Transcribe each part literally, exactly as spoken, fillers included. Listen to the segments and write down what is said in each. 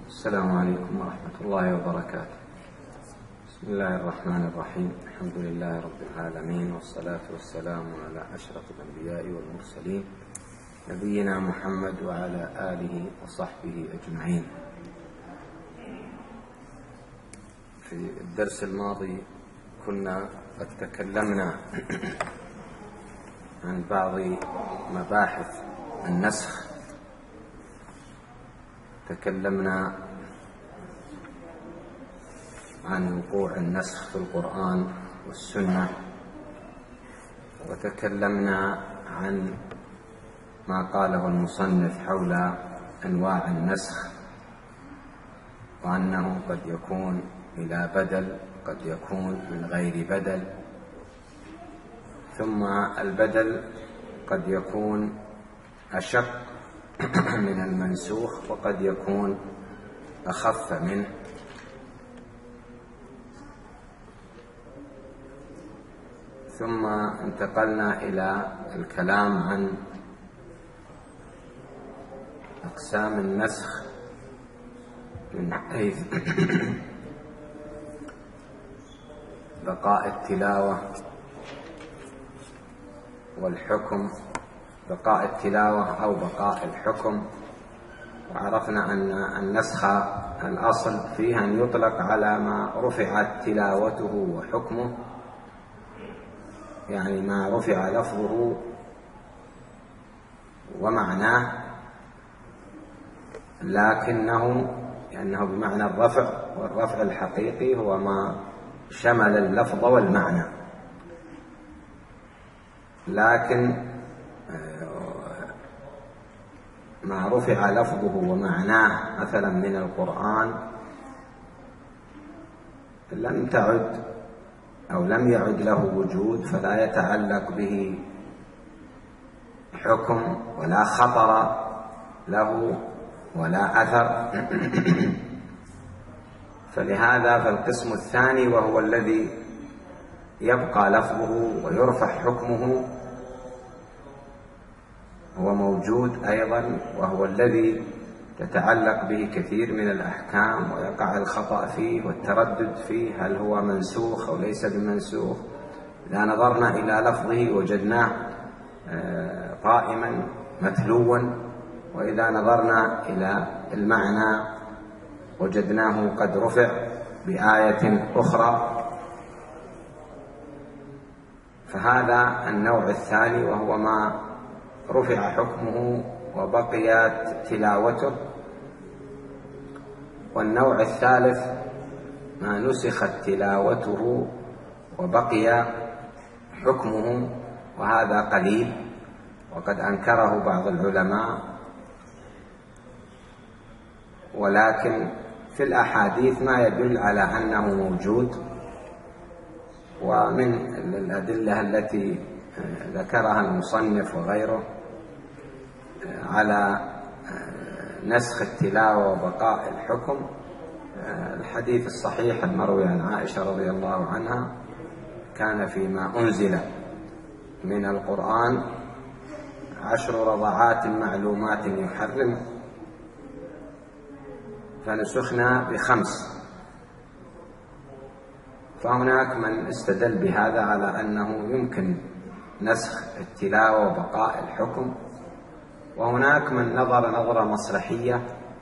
السلام عليكم ورحمة الله وبركاته. بسم الله الرحمن الرحيم. الحمد لله رب العالمين، والصلاة والسلام على أشرف الأنبياء والمرسلين نبينا محمد وعلى آله وصحبه أجمعين. في الدرس الماضي كنا قد تكلمنا عن بعض مباحث النسخ. تكلمنا عن وقوع النسخ في القرآن والسنة، وتكلمنا عن ما قاله المصنف حول أنواع النسخ، وأنه قد يكون إلى بدل، قد يكون من غير بدل، ثم البدل قد يكون أشق من المنسوخ وقد يكون أخف منه. ثم انتقلنا إلى الكلام عن أقسام النسخ من حيث بقاء التلاوة والحكم، بقاء التلاوة أو بقاء الحكم. وعرفنا أن النسخ الأصل فيه أن يطلق على ما رفعت تلاوته وحكمه، يعني ما رفع لفظه ومعناه، لكنه لأنه بمعنى الرفع، والرفع الحقيقي هو ما شمل اللفظ والمعنى. لكن ما رفع لفظه ومعناه مثلا من القرآن لم تعد أو لم يعد له وجود، فلا يتعلق به حكم ولا خطر له ولا أثر. فلهذا فالقسم الثاني، وهو الذي يبقى لفظه ويرفع حكمه، هو موجود أيضا، وهو الذي تتعلق به كثير من الأحكام ويقع الخطأ فيه والتردد فيه، هل هو منسوخ أو ليس بمنسوخ. إذا نظرنا إلى لفظه وجدناه قائما متلوا، وإذا نظرنا إلى المعنى وجدناه قد رفع بآية أخرى. فهذا النوع الثاني، وهو ما رفع حكمه وبقيت تلاوته. والنوع الثالث ما نسخت تلاوته وبقي حكمه، وهذا قليل، وقد أنكره بعض العلماء، ولكن في الأحاديث ما يدل على أنه موجود. ومن الأدلة التي ذكرها المصنف وغيره على نسخ التلاوة وبقاء الحكم الحديث الصحيح المروي عن عائشة رضي الله عنها: كان فيما أنزل من القرآن عشر رضعات معلومات يحرم، فنسخنا بخمس. فهناك من استدل بهذا على أنه يمكن نسخ التلاوة وبقاء الحكم، وهناك من نظر نظرة مصلحية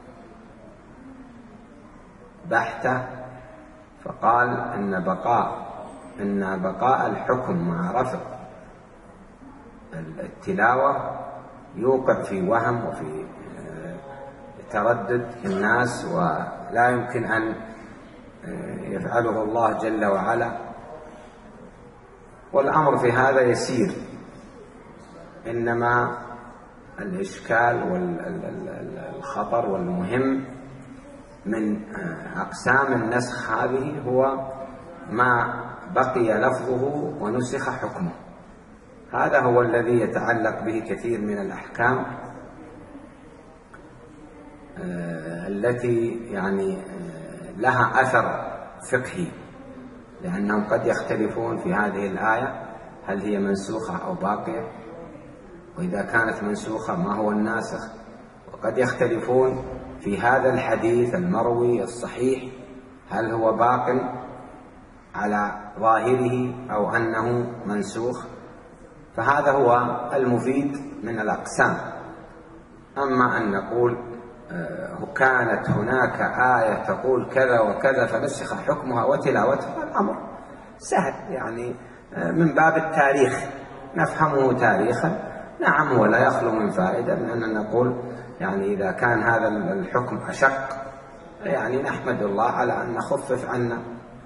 بحتة، فقال إن بقاء إن بقاء الحكم مع رفع التلاوة يوقع في وهم وفي تردد الناس، ولا يمكن أن يفعله الله جل وعلا. والأمر في هذا يسير، إنما الإشكال والخطر والمهم من أقسام النسخ هذه هو ما بقي لفظه ونسخ حكمه. هذا هو الذي يتعلق به كثير من الأحكام التي يعني لها أثر فقهي، لأنهم قد يختلفون في هذه الآية هل هي منسوخة أو باقية، وإذا كانت منسوخة ما هو الناسخ، وقد يختلفون في هذا الحديث المروي الصحيح هل هو باق على ظاهره أو أنه منسوخ، فهذا هو المفيد من الأقسام. أما أن نقول كانت هناك آية تقول كذا وكذا فنسخ حكمها وتلاوتها، الأمر سهل، يعني من باب التاريخ نفهمه تاريخا. نعم هو لا يخلو من فائدة من أن نقول يعني إذا كان هذا الحكم أشق يعني نحمد الله على أن نخفف عنا.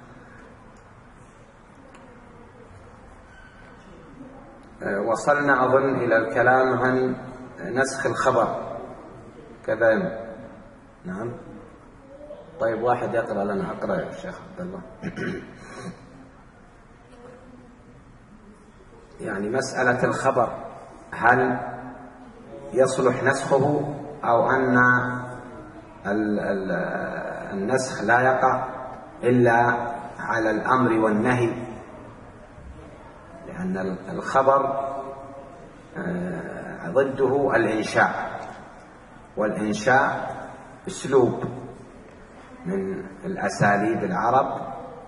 وصلنا أظن إلى الكلام عن نسخ الخبر كذا. نعم طيب واحد يقرأ لنا، أقرأ يا شيخ عبد الله. يعني مسألة الخبر هل يصلح نسخه أو أن النسخ لا يقع إلا على الأمر والنهي، لأن الخبر ضده الإنشاء، والإنشاء أسلوب من الأساليب العرب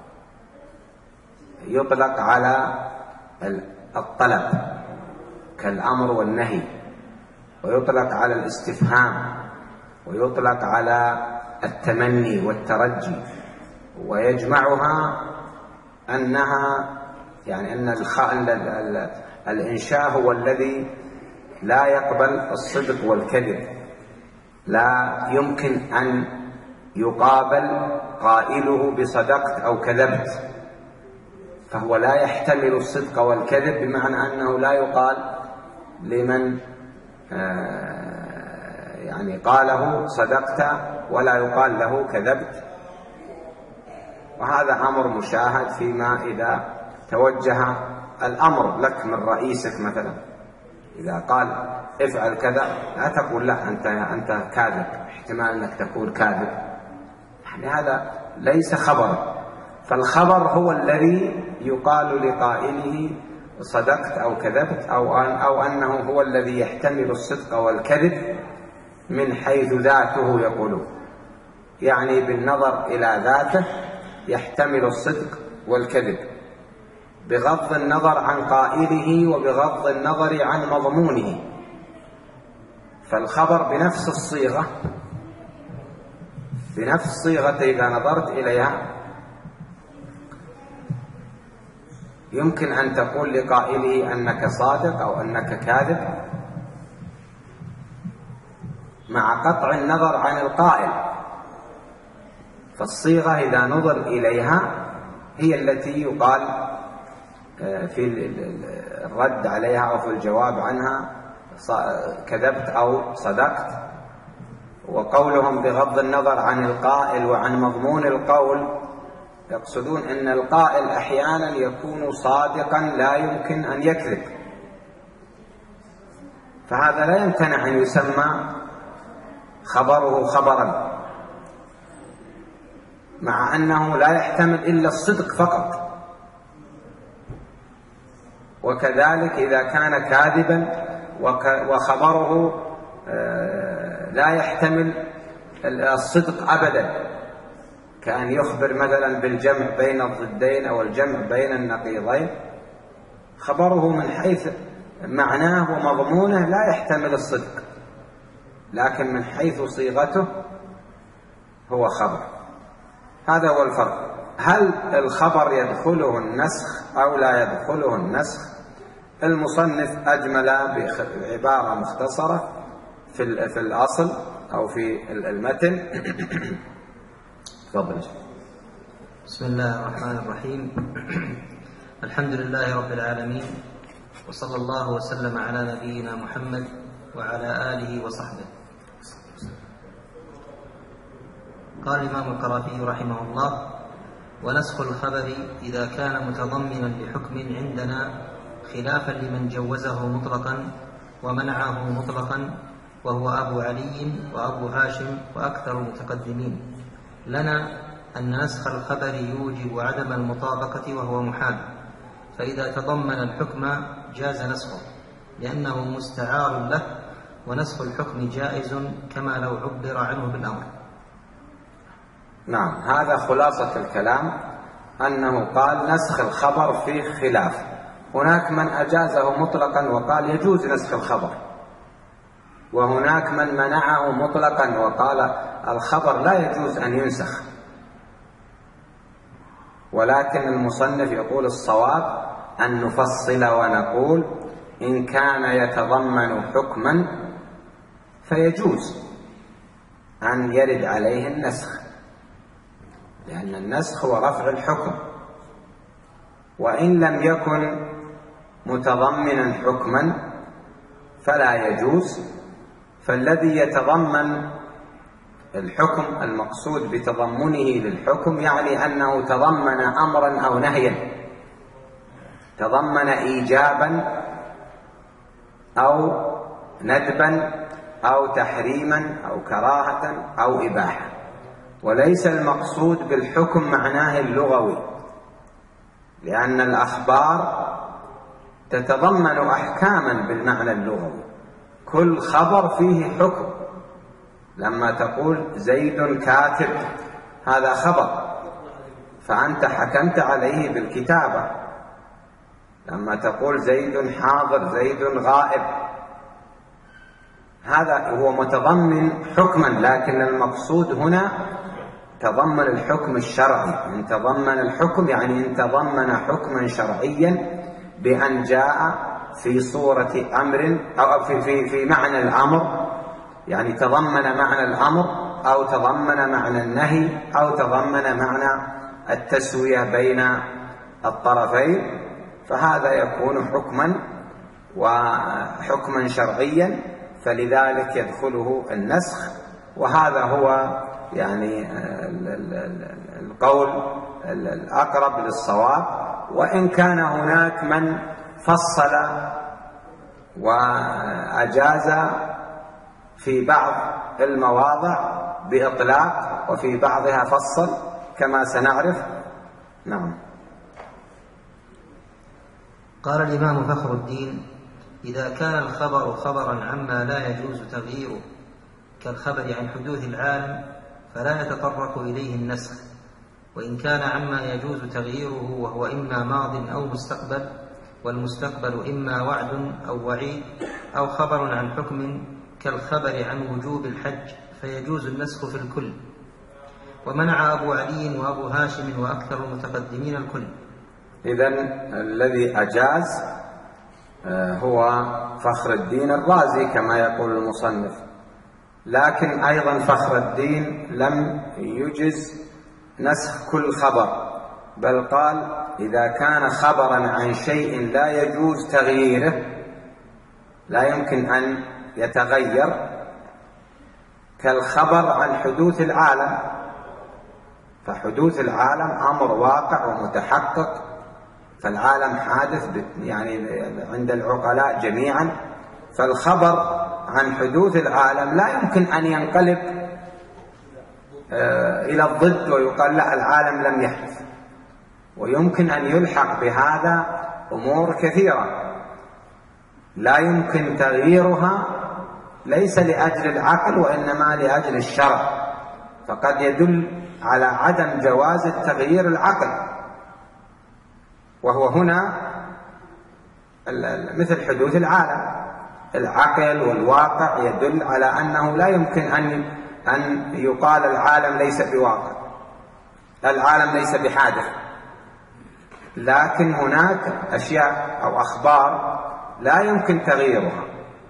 يطلق على الطلب كالأمر والنهي، ويطلق على الاستفهام، ويطلق على التمني والترجي، ويجمعها أنها يعني أن الإنشاء هو الذي لا يقبل الصدق والكذب، لا يمكن أن يقابل قائله بصدقت أو كذبت، فهو لا يحتمل الصدق والكذب، بمعنى أنه لا يقال لمن يعني قاله صدقت ولا يقال له كذبت. وهذا أمر مشاهد فيما إذا توجه الأمر لك من رئيسك مثلا، إذا قال افعل كذا لا تقول لا أنت أنت كاذب، احتمال أنك تكون كاذب، يعني هذا ليس خبر. فالخبر هو الذي يقال لقائله صدقت أو كذبت، أو أن أو أنه هو الذي يحتمل الصدق والكذب من حيث ذاته يقولون، يعني بالنظر إلى ذاته يحتمل الصدق والكذب بغض النظر عن قائله وبغض النظر عن مضمونه. فالخبر بنفس الصيغة بنفس صيغة إذا نظرت إليها يمكن أن تقول لقائله أنك صادق أو أنك كاذب، مع قطع النظر عن القائل. فالصيغة إذا نظر إليها هي التي يقال في الرد عليها أو في الجواب عنها كذبت أو صدقت. وقولهم بغض النظر عن القائل وعن مضمون القول يقصدون أن القائل أحيانا يكون صادقا لا يمكن أن يكذب، فهذا لا يمتنع أن يسمى خبره خبرا، مع أنه لا يحتمل إلا الصدق فقط. وكذلك إذا كان كاذبا وخبره لا يحتمل الصدق أبدا، كأن يخبر مثلا بالجمع بين الضدين أو الجمع بين النقيضين، خبره من حيث معناه ومضمونه لا يحتمل الصدق، لكن من حيث صيغته هو خبر. هذا هو الفرق. هل الخبر يدخله النسخ أو لا يدخله النسخ؟ المصنف أجمل بعبارة مختصرة في الأصل أو في المتن. تفضل. بسم الله الرحمن الرحيم. الحمد لله رب العالمين، وصلى الله وسلم على نبينا محمد وعلى آله وصحبه. قال الإمام القرافي رحمه الله: ونسخ الخبر إذا كان متضمنا لحكم عندنا خلافا لمن جوزه مطلقا ومنعه مطلقا، وهو أبو علي وأبو هاشم وأكثر المتقدمين لنا، أن نسخ الخبر يوجب عدم المطابقة وهو محال، فإذا تضمن الحكم جاز نسخه لأنه مستعار له ونسخ الحكم جائز كما لو عبر عنه بالأمر. نعم، هذا خلاصة الكلام، أنه قال نسخ الخبر فيه خلاف. هناك من أجازه مطلقا وقال يجوز نسخ الخبر، وهناك من منعه مطلقا وقال الخبر لا يجوز أن ينسخ. ولكن المصنف يقول الصواب أن نفصل ونقول إن كان يتضمن حكما فيجوز أن يرد عليه النسخ، لأن النسخ هو رفع الحكم. وإن لم يكن متضمنا حكما فلا يجوز. فالذي يتضمن الحكم المقصود بتضمنه للحكم يعني أنه تضمن أمرا أو نهيا، تضمن إيجابا أو ندبا أو تحريما أو كراهة أو إباحة، وليس المقصود بالحكم معناه اللغوي، لأن الأخبار تتضمن أحكاما بالمعنى اللغوي. كل خبر فيه حكم. لما تقول زيد كاتب هذا خبر، فأنت حكمت عليه بالكتابة. لما تقول زيد حاضر زيد غائب، هذا هو متضمن حكما، لكن المقصود هنا تضمن الحكم الشرعي. إن تضمن الحكم يعني إن تضمن حكما شرعيا بأن جاء في صورة أمر أو في, في, في معنى الأمر، يعني تضمن معنى الأمر أو تضمن معنى النهي أو تضمن معنى التسوية بين الطرفين، فهذا يكون حكما وحكما شرعيا، فلذلك يدخله النسخ. وهذا هو يعني القول الأقرب للصواب. وإن كان هناك من فصل وأجاز في بعض المواضع بإطلاق وفي بعضها فصل كما سنعرف. نعم. قال الإمام فخر الدين: إذا كان الخبر خبرا عما لا يجوز تغييره كالخبر عن حدوث العالم فلا يتطرق إليه النسخ، وإن كان عما يجوز تغييره وهو إما ماض أو مستقبل، والمستقبل إما وعد أو وعيد أو خبر عن حكم كالخبر عن وجوب الحج فيجوز النسخ في الكل. ومنع أبو علي وأبو هاشم وأكثر المتقدمين الكل. إذن الذي أجاز هو فخر الدين الرازي كما يقول المصنف، لكن أيضا فخر الدين لم يجز نسخ كل خبر، بل قال إذا كان خبرا عن شيء لا يجوز تغييره، لا يمكن أن يتغير، كالخبر عن حدوث العالم. فحدوث العالم أمر واقع ومتحقق، فالعالم حادث يعني عند العقلاء جميعا، فالخبر عن حدوث العالم لا يمكن أن ينقلب إلى الضد ويقال لا العالم لم يحدث. ويمكن أن يلحق بهذا أمور كثيرة لا يمكن تغييرها، ليس لأجل العقل وإنما لأجل الشرع، فقد يدل على عدم جواز التغيير العقل، وهو هنا مثل حدوث العالم. العقل والواقع يدل على أنه لا يمكن أن أن يقال العالم ليس بواقع، العالم ليس بحادث، لكن هناك أشياء أو أخبار لا يمكن تغييرها،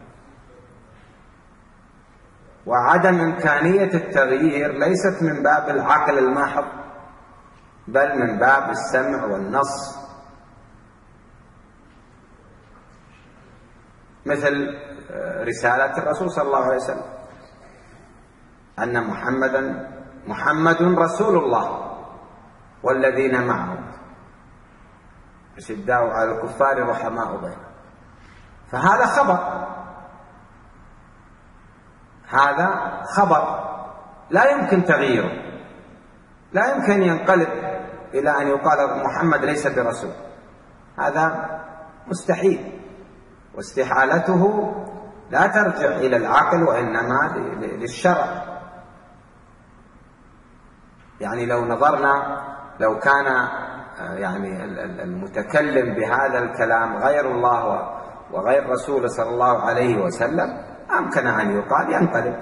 وعدم إمكانية التغيير ليست من باب العقل المحض، بل من باب السمع والنص. مثل رسالة الرسول صلى الله عليه وسلم أن محمدا محمد رسول الله والذين معه أشداء على الكفار رحماء بينهم، فهذا خبر، هذا خبر لا يمكن تغييره، لا يمكن ينقلب إلى أن يقال محمد ليس برسول، هذا مستحيل، واستحالته لا ترجع إلى العقل وإنما للشرع. يعني لو نظرنا، لو كان يعني المتكلم بهذا الكلام غير الله وغير رسوله صلى الله عليه وسلم أمكن أن يقال ينقلب.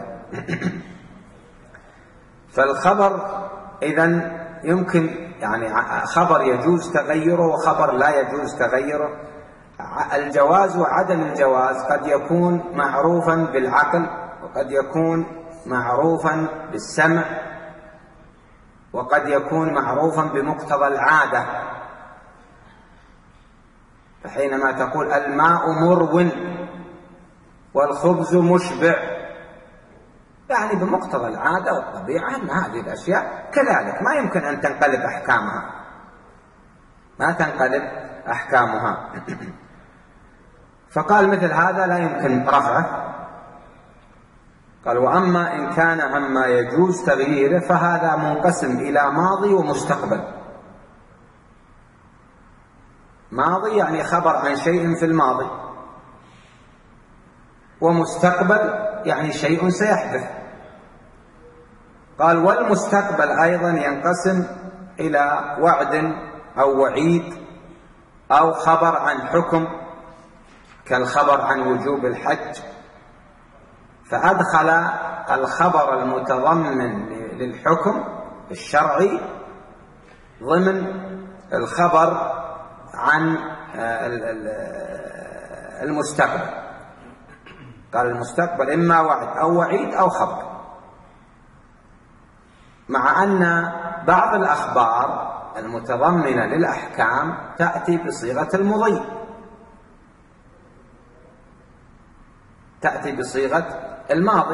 فالخبر إذن يمكن يعني خبر يجوز تغيره وخبر لا يجوز تغيره. الجواز وعدم الجواز قد يكون معروفا بالعقل، وقد يكون معروفا بالسمع، وقد يكون معروفا بمقتضى العادة. فحينما تقول الماء مرو والخبز مشبع، يعني بمقتضى العادة والطبيعة أن هذه الأشياء كذلك ما يمكن أن تنقلب أحكامها، ما تنقلب أحكامها. فقال مثل هذا لا يمكن رفعه. قال وأما إن كان عما يجوز تغييره فهذا منقسم إلى ماضي ومستقبل. ماضي يعني خبر عن شيء في الماضي، ومستقبل يعني شيء سيحدث. قال والمستقبل أيضا ينقسم إلى وعد أو وعيد أو خبر عن حكم، كالخبر عن وجوب الحج، فأدخل الخبر المتضمن للحكم الشرعي ضمن الخبر عن المستقبل. قال المستقبل إما وعد أو وعيد أو خبر، مع أن بعض الأخبار المتضمنة للأحكام تأتي بصيغة المضي، تأتي بصيغة الماضي.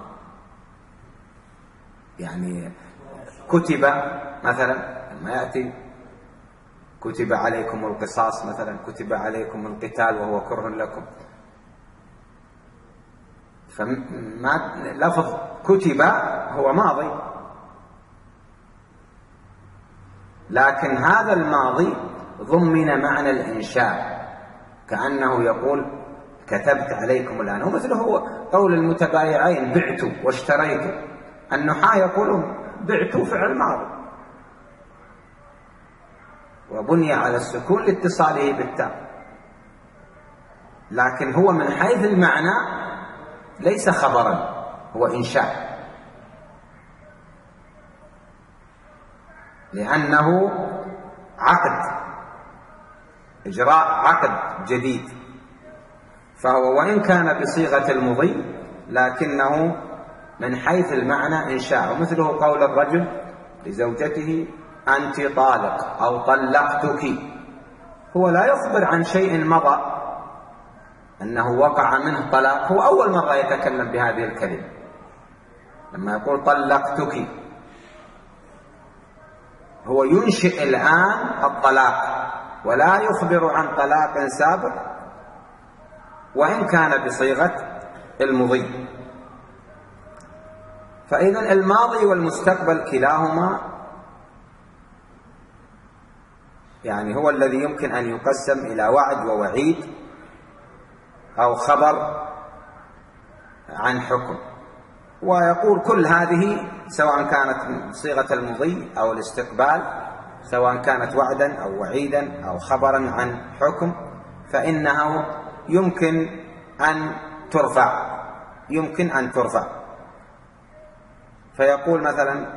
يعني كتب مثلا، لما يأتي كتب عليكم القصاص مثلا، كتب عليكم القتال وهو كره لكم، فما لفظ كتب هو ماضي، لكن هذا الماضي ضمن معنى الإنشاء، كأنه يقول كتبت عليكم الآن. ومثله هو قول المتبايعين بعت واشتريت، النحاة يقولون بعت فعل ماضي وبني على السكون لاتصاله بالتاء، لكن هو من حيث المعنى ليس خبرا، هو إنشاء، لأنه عقد، إجراء عقد جديد، فهو وإن كان بصيغة المضي لكنه من حيث المعنى إنشاء. ومثله قول الرجل لزوجته أنت طالق أو طلقتك، هو لا يخبر عن شيء مضى أنه وقع منه طلاق، هو أول مرة يتكلم بهذه الكلمة لما يقول طلقتك، هو ينشئ الآن الطلاق ولا يخبر عن طلاق سابق وإن كان بصيغة المضي. فإذا الماضي والمستقبل كلاهما يعني هو الذي يمكن أن يقسم إلى وعد ووعيد أو خبر عن حكم. ويقول كل هذه سواء كانت بصيغة المضي أو الاستقبال، سواء كانت وعدا أو وعيدا أو خبرا عن حكم، فإنه يمكن أن ترفع، يمكن أن ترفع. فيقول مثلا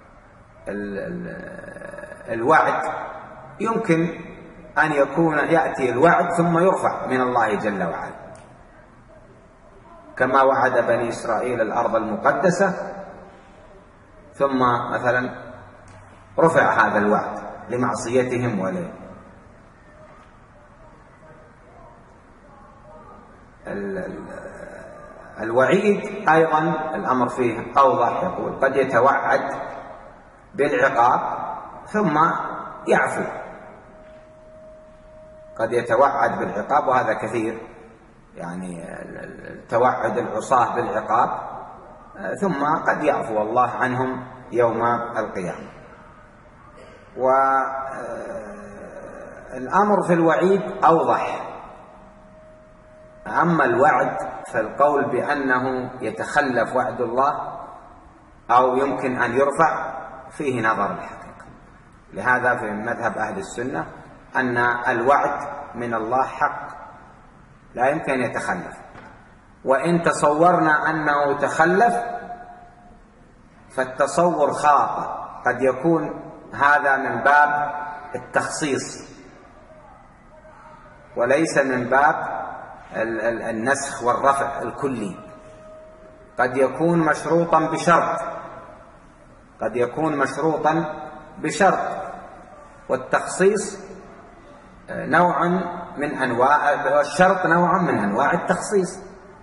الوعد يمكن أن يكون يأتي الوعد ثم يرفع من الله جل وعلا، كما وعد بني إسرائيل الأرض المقدسة ثم مثلا رفع هذا الوعد لمعصيتهم وليه. الوعيد أيضا الأمر فيه أوضح، يقول قد يتوعد بالعقاب ثم يعفو، قد يتوعد بالعقاب وهذا كثير، يعني توعد العصاة بالعقاب ثم قد يعفو الله عنهم يوم القيامة. والأمر في الوعيد أوضح، أما الوعد فالقول بأنه يتخلف وعد الله أو يمكن أن يرفع فيه نظر الحقيقة. لهذا في مذهب أهل السنة أن الوعد من الله حق لا يمكن أن يتخلف، وإن تصورنا أنه تخلف فالتصور خاطئ، قد يكون هذا من باب التخصيص وليس من باب النسخ والرفع الكلي. قد يكون مشروطا بشرط قد يكون مشروطا بشرط والتخصيص نوع من أنواع والشرط نوع من أنواع التخصيص.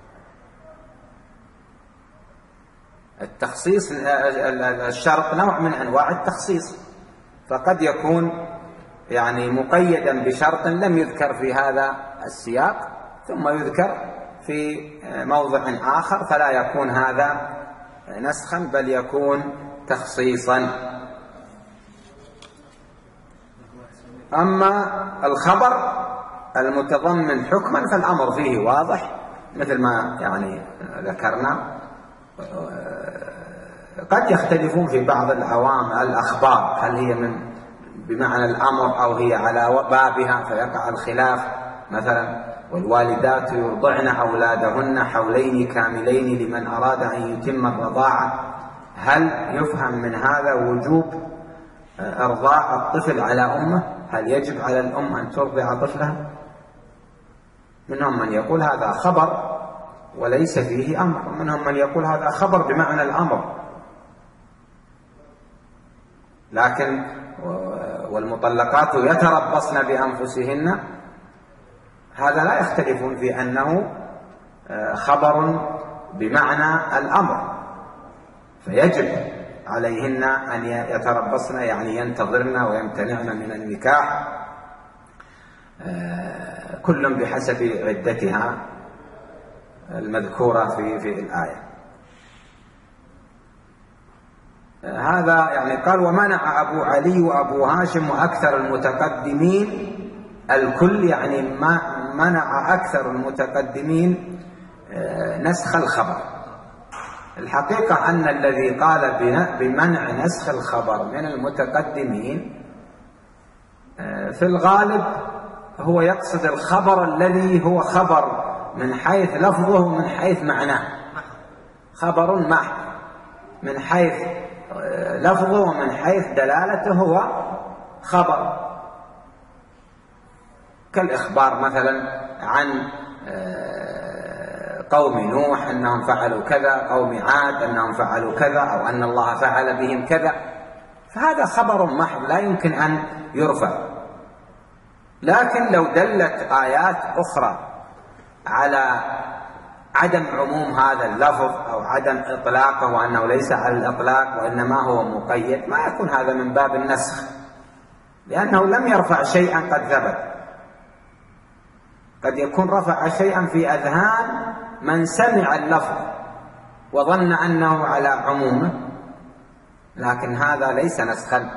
التخصيص الشرط نوع من أنواع التخصيص، فقد يكون يعني مقيدا بشرط لم يذكر في هذا السياق ثم يذكر في موضع آخر، فلا يكون هذا نسخا بل يكون تخصيصا. أما الخبر المتضمن حكما فالأمر فيه واضح مثل ما يعني ذكرنا. قد يختلفون في بعض العوام الأخبار هل هي من بمعنى الأمر أو هي على بابها فيقع الخلاف. مثلا والوالدات يرضعن أولادهن حولين كاملين لمن أراد أن يتم الرضاعة، هل يفهم من هذا وجوب إرضاع الطفل على أمه؟ هل يجب على الأم أن ترضع طفلها؟ منهم من يقول هذا خبر وليس فيه أمر، ومنهم من يقول هذا خبر بمعنى الأمر. لكن والمطلقات يتربصن بأنفسهن هذا لا يختلفون في أنه خبر بمعنى الأمر، فيجب عليهن أن يتربصن يعني ينتظرن ويمتنعن من النكاح كل بحسب عدتها المذكورة في في الآية. هذا يعني قال ومنع أبو علي وأبو هاشم وأكثر المتقدمين الكل، يعني ما منع أكثر المتقدمين نسخ الخبر. الحقيقة أن الذي قال بمنع نسخ الخبر من المتقدمين في الغالب هو يقصد الخبر الذي هو خبر من حيث لفظه ومن حيث معناه، خبر محض من حيث لفظه ومن حيث دلالته هو خبر، كالإخبار مثلا عن قوم نوح أنهم فعلوا كذا، قوم عاد أنهم فعلوا كذا، أو أن الله فعل بهم كذا، فهذا خبر محض لا يمكن أن يرفع. لكن لو دلت آيات أخرى على عدم عموم هذا اللفظ أو عدم إطلاقه وأنه ليس على الإطلاق وإنما هو مقيد، ما يكون هذا من باب النسخ، لأنه لم يرفع شيئا قد ثبت. قد يكون رفع شيئا في أذهان من سمع اللفظ وظن أنه على عمومه، لكن هذا ليس نسخا.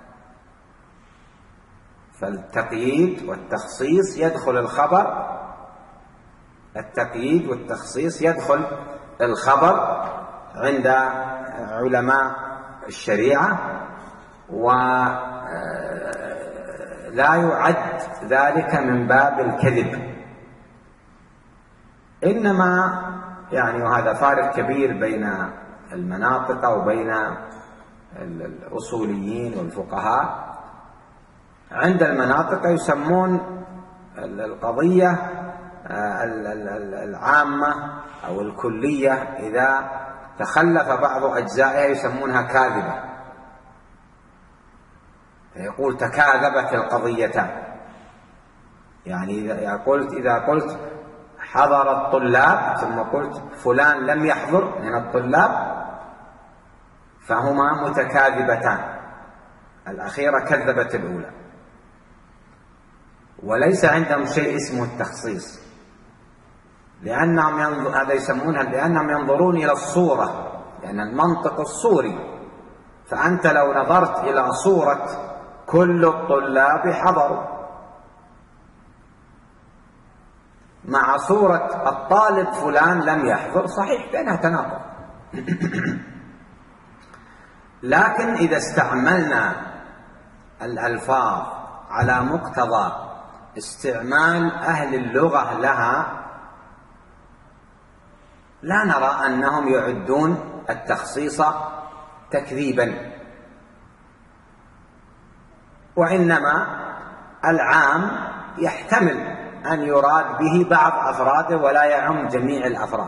فالتقييد والتخصيص يدخل الخبر، التقييد والتخصيص يدخل الخبر عند علماء الشريعة، ولا يعد ذلك من باب الكذب، إنما يعني وهذا فارق كبير بين المناطق وبين الأصوليين والفقهاء. عند المناطق يسمون القضية العامة أو الكلية إذا تخلف بعض أجزائها يسمونها كاذبة، فيقول تكاذبت القضيتان. يعني إذا قلت إذا قلت حضر الطلاب ثم قلت فلان لم يحضر من الطلاب فهما متكاذبتان، الأخيرة كذبت الأولى. وليس عندهم شيء اسمه التخصيص، لأنهم ينظر هذا يسمونها لأنهم ينظرون إلى الصورة، لأن المنطق الصوري، فأنت لو نظرت إلى صورة كل الطلاب حضروا، مع صورة الطالب فلان لم يحضر، صحيح بينها تناقض. لكن إذا استعملنا الألفاظ على مقتضى استعمال أهل اللغة لها لا نرى أنهم يعدون التخصيص تكذيبا، وإنما العام يحتمل أن يراد به بعض أفراده ولا يعم جميع الأفراد،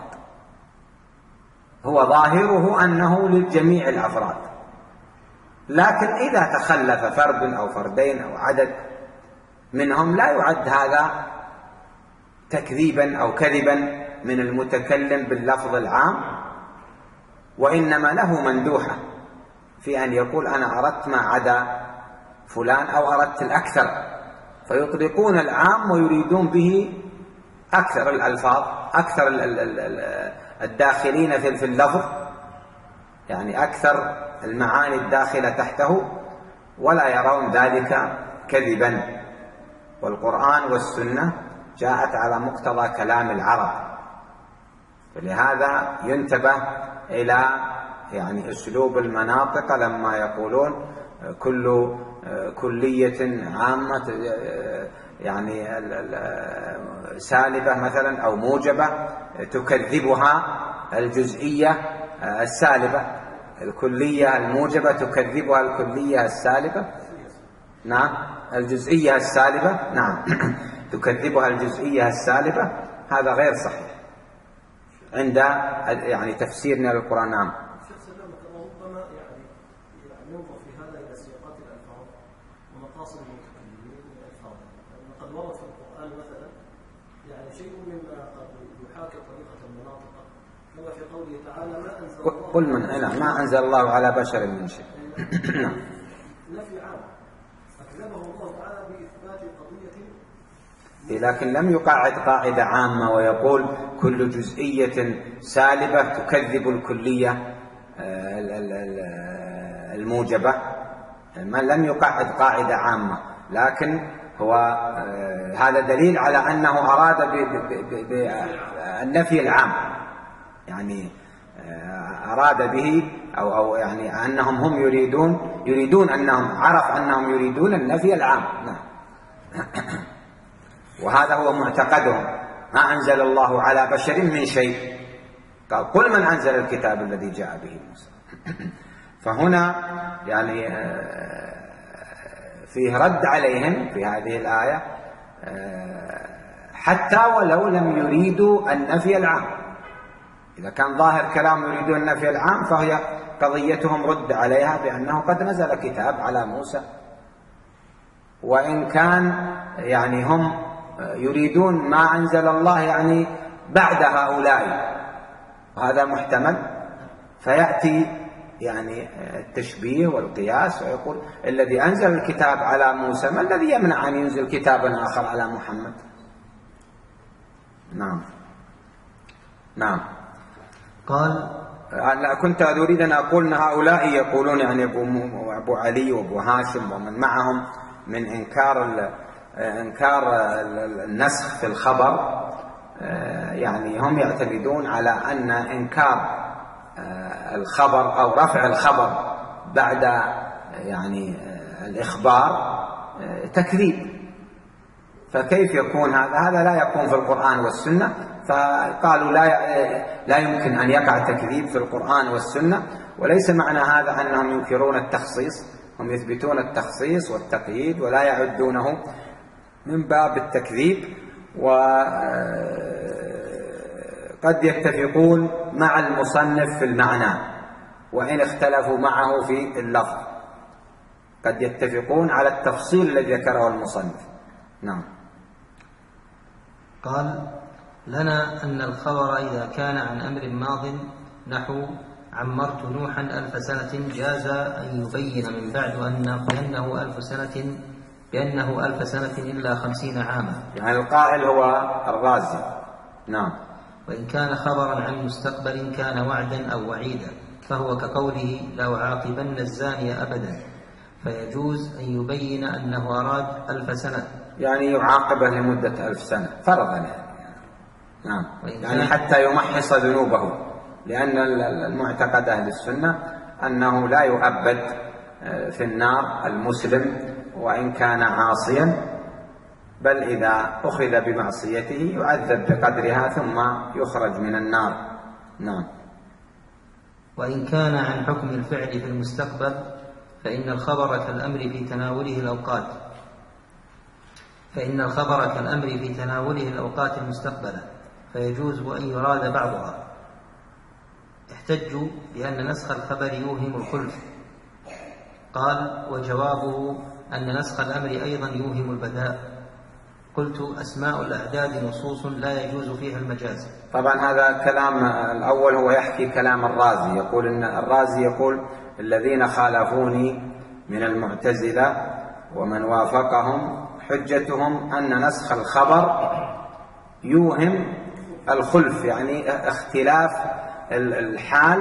هو ظاهره أنه لجميع الأفراد، لكن إذا تخلف فرد أو فردين أو عدد منهم لا يعد هذا تكذيبا أو كذبا من المتكلم باللفظ العام، وإنما له مندوحة في أن يقول أنا أردت ما عدا فلان أو أردت الأكثر، فيطلقون العام ويريدون به أكثر الألفاظ، أكثر الداخلين في اللفظ، يعني أكثر المعاني الداخلة تحته، ولا يرون ذلك كذبا. والقرآن والسنة جاءت على مقتضى كلام العرب، فلهذا ينتبه إلى يعني أسلوب المناطق لما يقولون كل كلية عامة يعني سالبة مثلا أو موجبة تكذبها الجزئية السالبة، الكلية الموجبة تكذبها الكلية السالبة، نعم الجزئية السالبة، نعم تكذبها الجزئية السالبة، هذا غير صحيح عند يعني تفسيرنا للقرآن. نعم. ربما يعني ينظر في هذا الى سياقات الالفاظ ومقاصد المتكلمين من الالفاظ، لأن قد ورد في القرآن مثلا يعني شيء مما قد يحاكي طريقة المناطق، كما في قوله تعالى ما انزل الله قل من أنا ما أنزل الله على بشر من شيء. نفي عام أكذبه الله تعالى بإثبات قضية، لكن لم يقاعد قاعدة عامة ويقول كل جزئية سالبة تكذب الكلية الموجبة، ما لم يقاعد قاعدة عامة، لكن هو هذا دليل على أنه أراد بالنفي العام، يعني أراد به أو أو يعني أنهم هم يريدون يريدون أنهم عرف أنهم يريدون النفي العام. نعم. وهذا هو معتقدهم، ما أنزل الله على بشر من شيء، قال قل من أنزل الكتاب الذي جاء به موسى. فهنا يعني فيه رد عليهم في هذه الآية حتى ولو لم يريدوا النفي العام، إذا كان ظاهر كلام يريدون النفي العام فهي قضيتهم رد عليها بأنه قد نزل كتاب على موسى، وإن كان يعني هم يريدون ما أنزل الله يعني بعد هؤلاء، وهذا محتمل، فيأتي يعني التشبيه والقياس ويقول الذي أنزل الكتاب على موسى ما الذي يمنع أن ينزل كتابا آخر على محمد؟ نعم. نعم. قال لا كنت أريد أن أقول أن هؤلاء يقولون يعني أبو علي وأبو هاشم ومن معهم من إنكار إنكار النسخ في الخبر، يعني هم يعتمدون على أن إنكار الخبر أو رفع الخبر بعد يعني الإخبار تكذيب، فكيف يكون هذا؟ هذا لا يكون في القرآن والسنة، فقالوا لا لا يمكن أن يقع تكذيب في القرآن والسنة. وليس معنى هذا أنهم ينكرون التخصيص، هم يثبتون التخصيص والتقييد ولا يعدونه من باب التكذيب، وقد يتفقون مع المصنف في المعنى وإن اختلفوا معه في اللفظ، قد يتفقون على التفصيل الذي ذكره المصنف. نعم. قال لنا أن الخبر إذا كان عن أمر ماض نحو عمرت نوحا ألف سنة جاز أن يبين من بعد أن بأنه ألف سنة بأنه ألف سنة إلا خمسين عاما، يعني القائل هو الرازي. نعم. وإن كان خبرا عن مستقبل كان وعدا أو وعيدا، فهو كقوله لو عاقبن الزاني أبدا، فيجوز أن يبين أنه أراد ألف سنة، يعني يعاقبه لمدة ألف سنة فرضا يعني. نعم، يعني حتى يمحص ذنوبه، لأن المعتقد أهل السنة أنه لا يؤبد في النار المسلم وإن كان عاصيا، بل إذا أخذ بمعصيته يعذب بقدرها ثم يخرج من النار. نعم. وإن كان عن حكم الفعل في المستقبل فإن الخبر كالأمر في تناوله الأوقات فإن الخبر كالأمر في تناوله الأوقات المستقبلة، فيجوز أن يراد بعضها. احتجوا بأن نسخ الخبر يوهم الخلف. قال: وجوابه أن نسخ الأمر أيضا يوهم البداء. قلت: أسماء الأعداد نصوص لا يجوز فيها المجاز. طبعا هذا كلام الأول هو يحكي كلام الرازي، يقول إن الرازي يقول: الذين خالفوني من المعتزلة ومن وافقهم حجتهم أن نسخ الخبر يوهم الخلف، يعني اختلاف الحال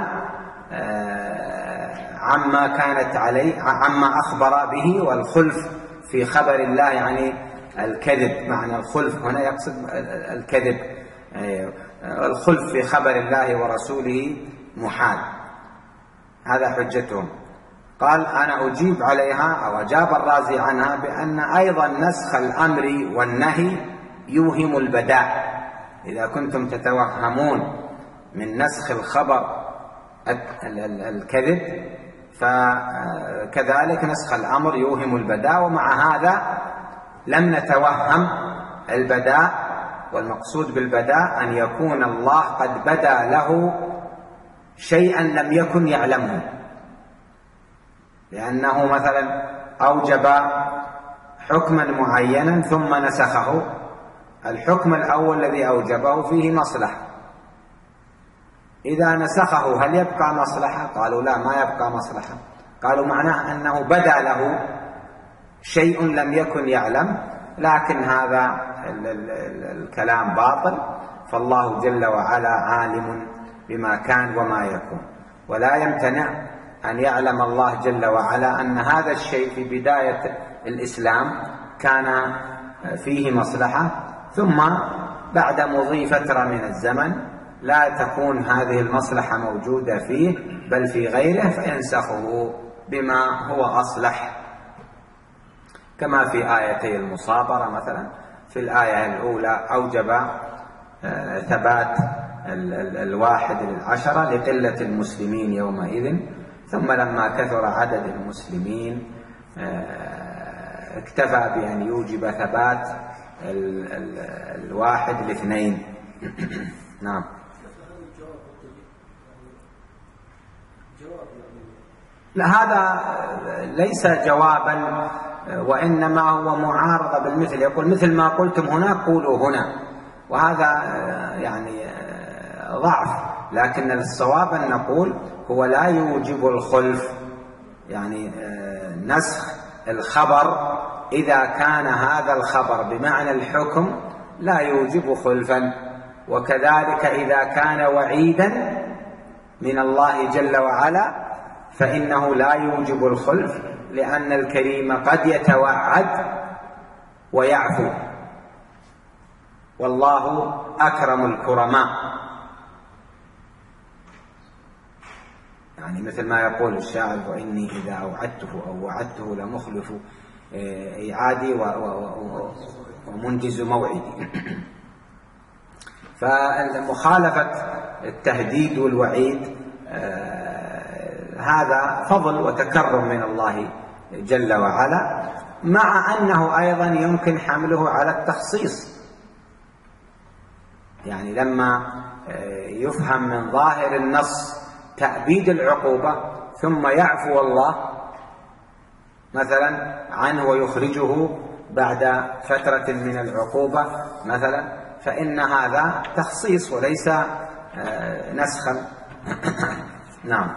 عما كانت عليه عما أخبر به، والخلف في خبر الله يعني الكذب. معنى الخلف هنا يقصد الكذب. الخلف في خبر الله ورسوله محال. هذا حجتهم. قال: أنا أجيب عليها، أو أجاب الرازي عنها بأن أيضا نسخ الأمر والنهي يوهم البداء. إذا كنتم تتوهمون من نسخ الخبر الكذب، فكذلك نسخ الأمر يوهم البداء، ومع هذا لم نتوهم البداء. والمقصود بالبداء أن يكون الله قد بدا له شيئا لم يكن يعلمه، لأنه مثلا أوجب حكما معينا ثم نسخه. الحكم الأول الذي أوجبه فيه مصلحة، إذا نسخه هل يبقى مصلحة؟ قالوا لا، ما يبقى مصلحة. قالوا معناه أنه بدا له شيء لم يكن يعلم، لكن هذا الكلام باطل، فالله جل وعلا عالم بما كان وما يكون، ولا يمتنع أن يعلم الله جل وعلا أن هذا الشيء في بداية الإسلام كان فيه مصلحة، ثم بعد مضي فترة من الزمن لا تكون هذه المصلحة موجودة فيه بل في غيره، فينسخه بما هو أصلح، كما في آيتي المصابرة مثلا. في الآية الأولى أوجب ثبات الواحد للعشرة لقلة المسلمين يومئذ، ثم لما كثر عدد المسلمين اكتفى بأن يوجب ثبات الواحد لاثنين. نعم. لا، هذا ليس جوابا، وإنما هو معارضة بالمثل. يقول: مثل ما قلتم هنا قولوا هنا، وهذا يعني ضعف. لكن الصواب أن نقول هو لا يوجب الخلف، يعني نسخ الخبر إذا كان هذا الخبر بمعنى الحكم لا يوجب خلفا، وكذلك إذا كان وعيدا من الله جل وعلا فإنه لا يوجب الخلف، لأن الكريم قد يتوعد ويعفو، والله أكرم الكرماء. يعني مثل ما يقول الشاعر: وإني إذا أوعدته أو وعدته لمخلف إيعادي ومنجز موعدي. فمخالفة التهديد والوعيد هذا فضل وتكرم من الله جل وعلا، مع أنه أيضا يمكن حمله على التخصيص. يعني لما يفهم من ظاهر النص تأبيد العقوبة ثم يعفو الله مثلا عنه ويخرجه بعد فترة من العقوبة مثلا، فإن هذا تخصيص وليس نسخا. نعم.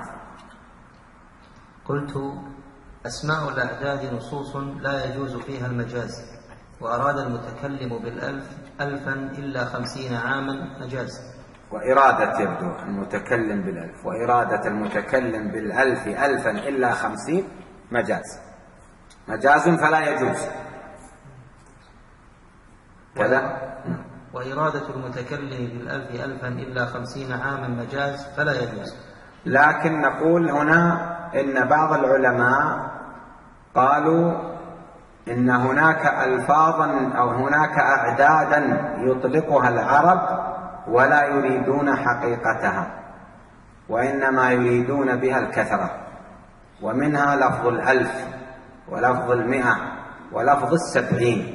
قلت: أسماء الأعداد نصوص لا يجوز فيها المجاز، وأراد المتكلم بالألف ألفا إلا خمسين عاما مجاز. وإرادة يبدو المتكلم بالألف، وإرادة المتكلم بالألف ألفا إلا خمسين مجاز، مجاز فلا يجوز كذا. وإرادة المتكلم بالألف ألفا إلا خمسين عاما مجاز فلا يجوز. لكن نقول هنا إن بعض العلماء قالوا إن هناك ألفاظا أو هناك أعدادا يطلقها العرب ولا يريدون حقيقتها، وإنما يريدون بها الكثرة، ومنها لفظ الألف ولفظ المئة ولفظ السبعين.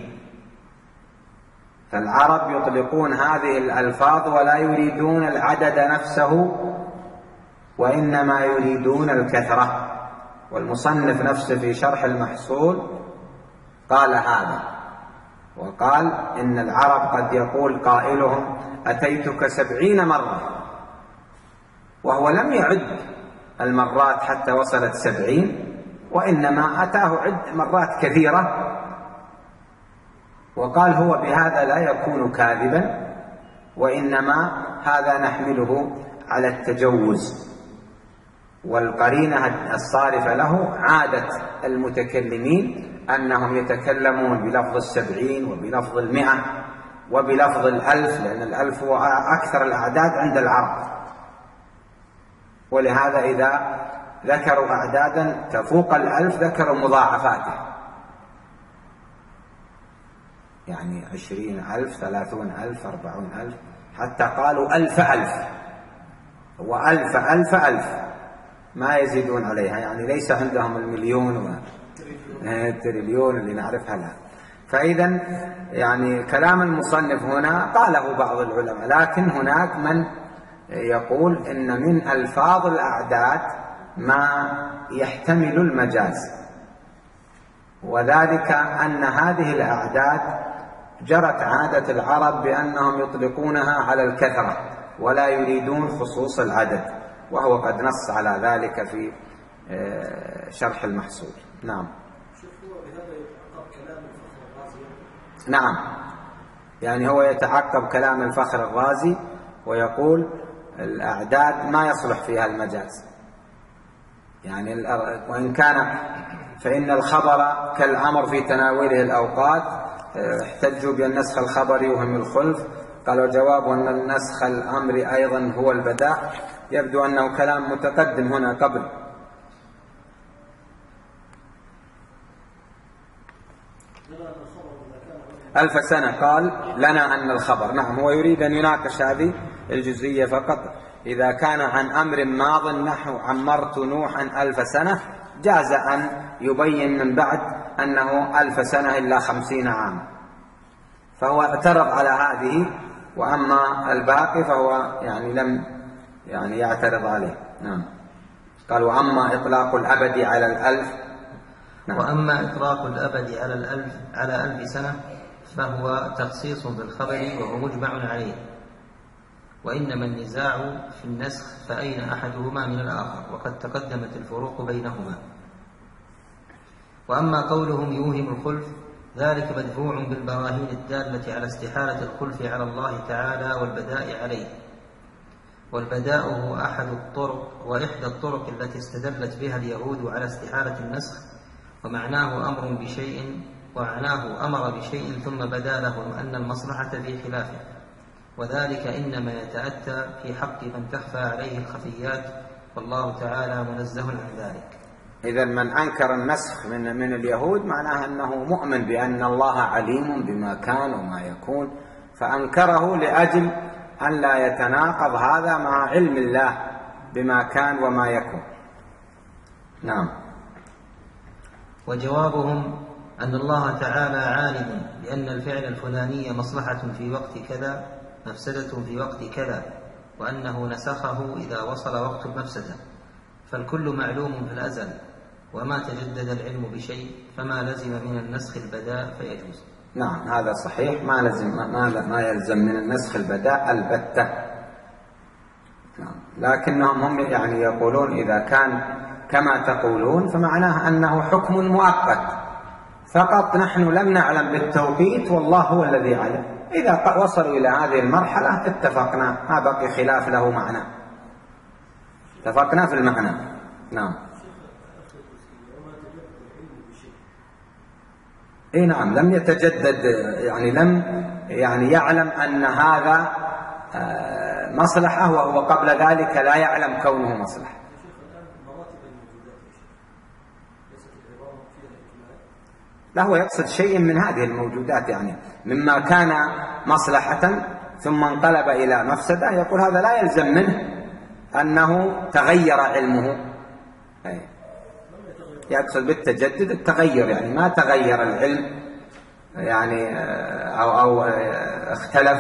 فالعرب يطلقون هذه الألفاظ ولا يريدون العدد نفسه، وإنما يريدون الكثرة. والمصنف نفسه في شرح المحصول قال هذا، وقال إن العرب قد يقول قائلهم أتيتك سبعين مرة، وهو لم يعد المرات حتى وصلت سبعين، وإنما أتاه عد مرات كثيرة، وقال هو بهذا لا يكون كاذبا، وإنما هذا نحمله على التجوز. والقرينة الصارفة له عادة المتكلمين أنهم يتكلمون بلفظ السبعين وبلفظ المئة وبلفظ الألف، لأن الألف هو أكثر الأعداد عند العرب، ولهذا إذا ذكروا أعدادا تفوق الألف ذكروا مضاعفاته، يعني عشرين ألف ثلاثون ألف أربعون ألف، حتى قالوا ألف ألف وألف ألف ألف ما يزيدون عليها، يعني ليس عندهم المليون والتريليون اللي نعرفها لها. فإذا يعني كلام المصنف هنا قاله بعض العلماء، لكن هناك من يقول إن من ألفاظ الأعداد ما يحتمل المجاز، وذلك أن هذه الأعداد جرت عادة العرب بأنهم يطلقونها على الكثرة ولا يريدون خصوص العدد، وهو قد نص على ذلك في شرح المحصول. نعم. نعم، يعني هو يتعقب كلام الفخر الرازي ويقول الأعداد ما يصلح فيها المجاز، يعني وإن كان فإن الخبر كالأمر في تناوله الأوقات، احتجوا بأن نسخ الخبر يوهم الخلف، قالوا جواب أن النسخ الأمر أيضا هو البداء. يبدو أنه كلام متقدم هنا قبل. ألف سنة قال لنا أن الخبر، نعم هو يريد أن يناقش هذه الجزئية فقط. إذا كان عن أمر ماض نحو عمرت نوحا ألف سنة جاز أن يبين من بعد أنه ألف سنة إلا خمسين عاما، فهو اعترض على هذه، وأما الباقي فهو يعني لم يعني يعترض عليه. نعم. قال وأما إطلاق الأبد على الألف. نعم. وأما إطلاق الأبد على الألف على ألف سنة فهو تخصيص بالخبر وهو مجمع عليه، وإنما النزاع في النسخ فأين أحدهما من الآخر، وقد تقدمت الفروق بينهما. وأما قولهم يوهم الخلف ذلك مدفوع بالبراهين الدالة على استحالة الخلف على الله تعالى والبداء عليه، والبداء هو أحد الطرق وإحدى الطرق التي استدلت بها اليهود على استحالة النسخ، ومعناه أمر بشيء ومعناه أمر بشيء ثم بدا لهم أن المصلحة في خلافه، وذلك إنما يتأتى في حق من تخفى عليه الخفيات، والله تعالى منزه عن ذلك. إذا من أنكر النسخ من من اليهود معناه أنه مؤمن بأن الله عليم بما كان وما يكون، فأنكره لأجل أن لا يتناقض هذا مع علم الله بما كان وما يكون. نعم. وجوابهم أن الله تعالى عالم بأن الفعل الفلاني مصلحة في وقت كذا مفسدة في وقت كذا، وأنه نسخه إذا وصل وقت المفسدة، فالكل معلوم في الأزل، وما تجدد العلم بشيء فما لزم من النسخ البداء فيجوز. نعم هذا صحيح، ما لزم ما, ما يلزم من النسخ البداء البتة. نعم. لكنهم هم يعني يقولون إذا كان كما تقولون فمعناه أنه حكم مؤقت فقط، نحن لم نعلم بالتوقيت والله هو الذي علم. إذا وصلوا إلى هذه المرحلة اتفقنا، ما بقي خلاف له معنى، اتفقنا في المعنى. نعم. إيه نعم، لم يتجدد، يعني لم يعني يعلم أن هذا مصلحة وهو قبل ذلك لا يعلم كونه مصلحة. لا، هو يقصد شيء من هذه الموجودات، يعني مما كان مصلحة ثم انقلب إلى مفسدة، يقول هذا لا يلزم منه أنه تغير علمه. يقصد بالتجدد التغير، يعني ما تغير العلم يعني أو, أو اختلف.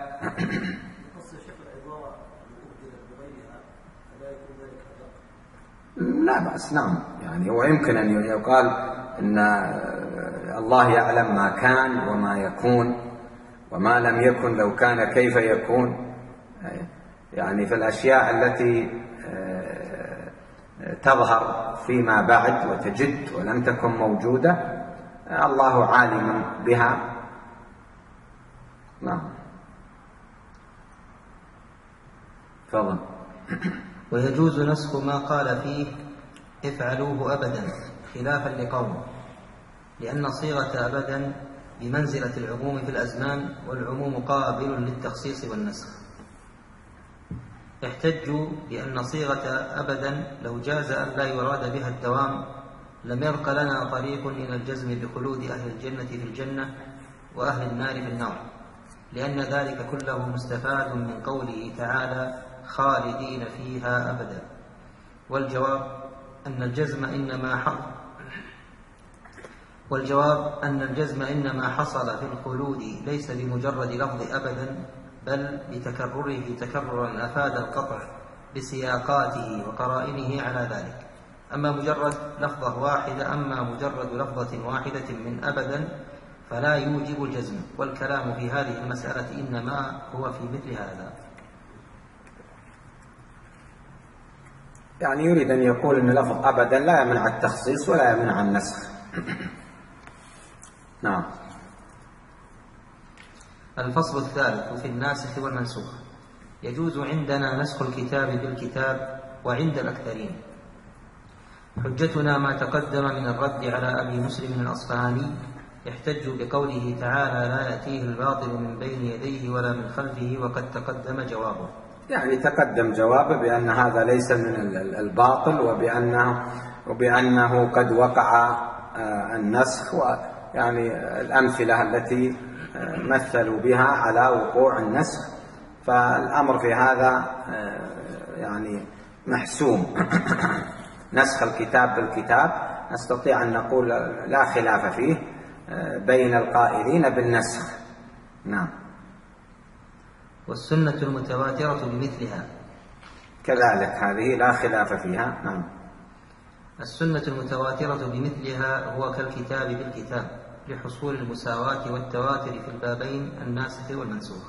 لا بأس، نعم، يعني ويمكن أن يقال أن الله يعلم ما كان وما يكون وما لم يكن لو كان كيف يكون، يعني في الأشياء التي تظهر فيما بعد وتجد ولم تكن موجودة الله عالم بها. نعم، تفضل. ويجوز نسخ ما قال فيه افعلوه أبدا خلافا لقوله، لأن صيغة أبدا بمنزلة العموم في الأزمان، والعموم قابل للتخصيص والنسخ. احتجوا بأن صيغة أبدا لو جاز أن لا يراد بها الدوام لم يبق لنا طريق إلى الجزم بخلود أهل الجنة في الجنة وأهل النار في النار، لأن ذلك كله مستفاد من قوله تعالى خالدين فيها أبدا. والجواب أن الجزم إنما حصل والجواب أن الجزم إنما حصل في الخلود ليس بمجرد لفظ أبدا، بل بتكرره تكررا أفاد القطع بسياقاته وقرائنه على ذلك. أما مجرد لفظة واحدة أما مجرد لفظة واحدة من أبدا فلا يوجب الجزم، والكلام في هذه المسألة إنما هو في مثل هذا. يعني يريد أن يقول أن لفظ أبدا لا يمنع التخصيص ولا يمنع النسخ. نعم. الفصل الثالث في الناسخ والمنسوخ. يجوز عندنا نسخ الكتاب بالكتاب وعند الأكثرين. حجتنا ما تقدم من الرد على أبي مسلم الأصفهاني، يحتج بقوله تعالى لا يأتيه الباطل من بين يديه ولا من خلفه، وقد تقدم جوابه. يعني تقدم جوابه بأن هذا ليس من الباطل، وبأنه, وبأنه قد وقع النسخ، ويعني الأمثلة التي مثلوا بها على وقوع النسخ، فالأمر في هذا يعني محسوم. نسخ الكتاب بالكتاب نستطيع أن نقول لا خلاف فيه بين القائلين بالنسخ. نعم. والسنة المتواترة بمثلها كذلك، هذه لا خلاف فيها. نعم. السنة المتواترة بمثلها هو كالكتاب بالكتاب لحصول المساواة والتواتر في البابين الناسخ والمنسوخ.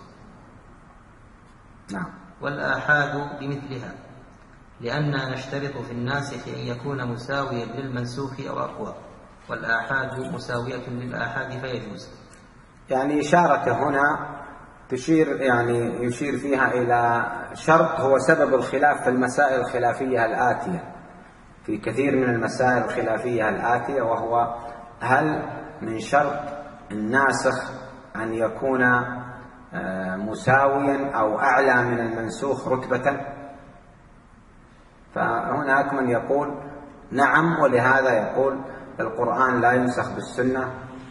نعم. والآحاد بمثلها لأننا نشترط في الناسخ أن يكون مساويا للمنسوخ أو أقوى، والآحاد مساوية للآحاد فيجوز. يعني إشارة هنا تشير يعني يشير فيها إلى شرط هو سبب الخلاف في المسائل الخلافية الآتية، في كثير من المسائل الخلافية الآتية، وهو هل من شرط الناسخ أن يكون مساويا أو أعلى من المنسوخ رتبة؟ فهناك من يقول نعم، ولهذا يقول القرآن لا ينسخ بالسنة،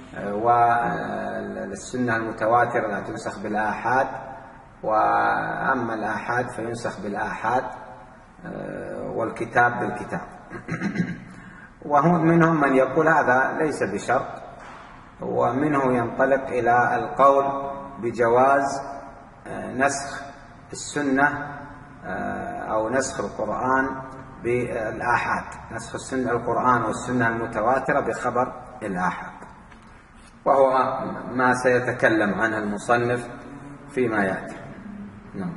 والسنة المتواترة لا تنسخ بالآحاد، وأما الآحاد فينسخ بالآحاد، والكتاب بالكتاب. ومنهم من يقول هذا ليس بشرط، ومنه ينطلق إلى القول بجواز نسخ السنة أو نسخ القرآن بالآحاد، نسخ السنة القرآن والسنة المتواترة بخبر الآحاد، وهو ما سيتكلم عنه المصنف فيما يأتي. نعم.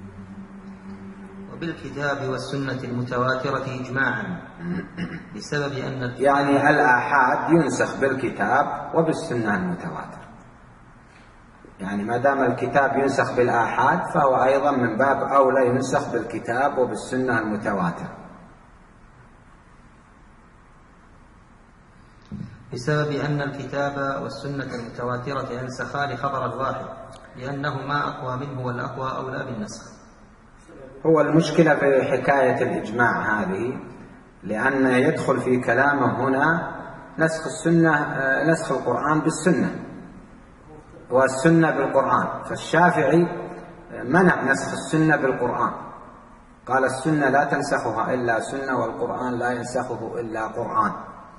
وبالكتاب والسنة المتواترة إجماعا بسبب أن يعني الآحاد ينسخ بالكتاب وبالسنة المتواترة، يعني ما دام الكتاب ينسخ بالآحاد فهو أيضا من باب أولى ينسخ بالكتاب وبالسنة المتواترة. بسبب أن الكتاب والسنة المتواترة ينسخان خبر الواحد لأنهما أقوى منه والأقوى أولى بالنسخ. هو المشكلة في حكاية الإجماع هذه، لأن يدخل في كلامه هنا نسخ السنة، نسخ القرآن بالسنة والسنة بالقرآن، فالشافعي منع نسخ السنة بالقرآن، قال السنة لا تنسخها إلا سنة والقرآن لا ينسخه إلا قرآن.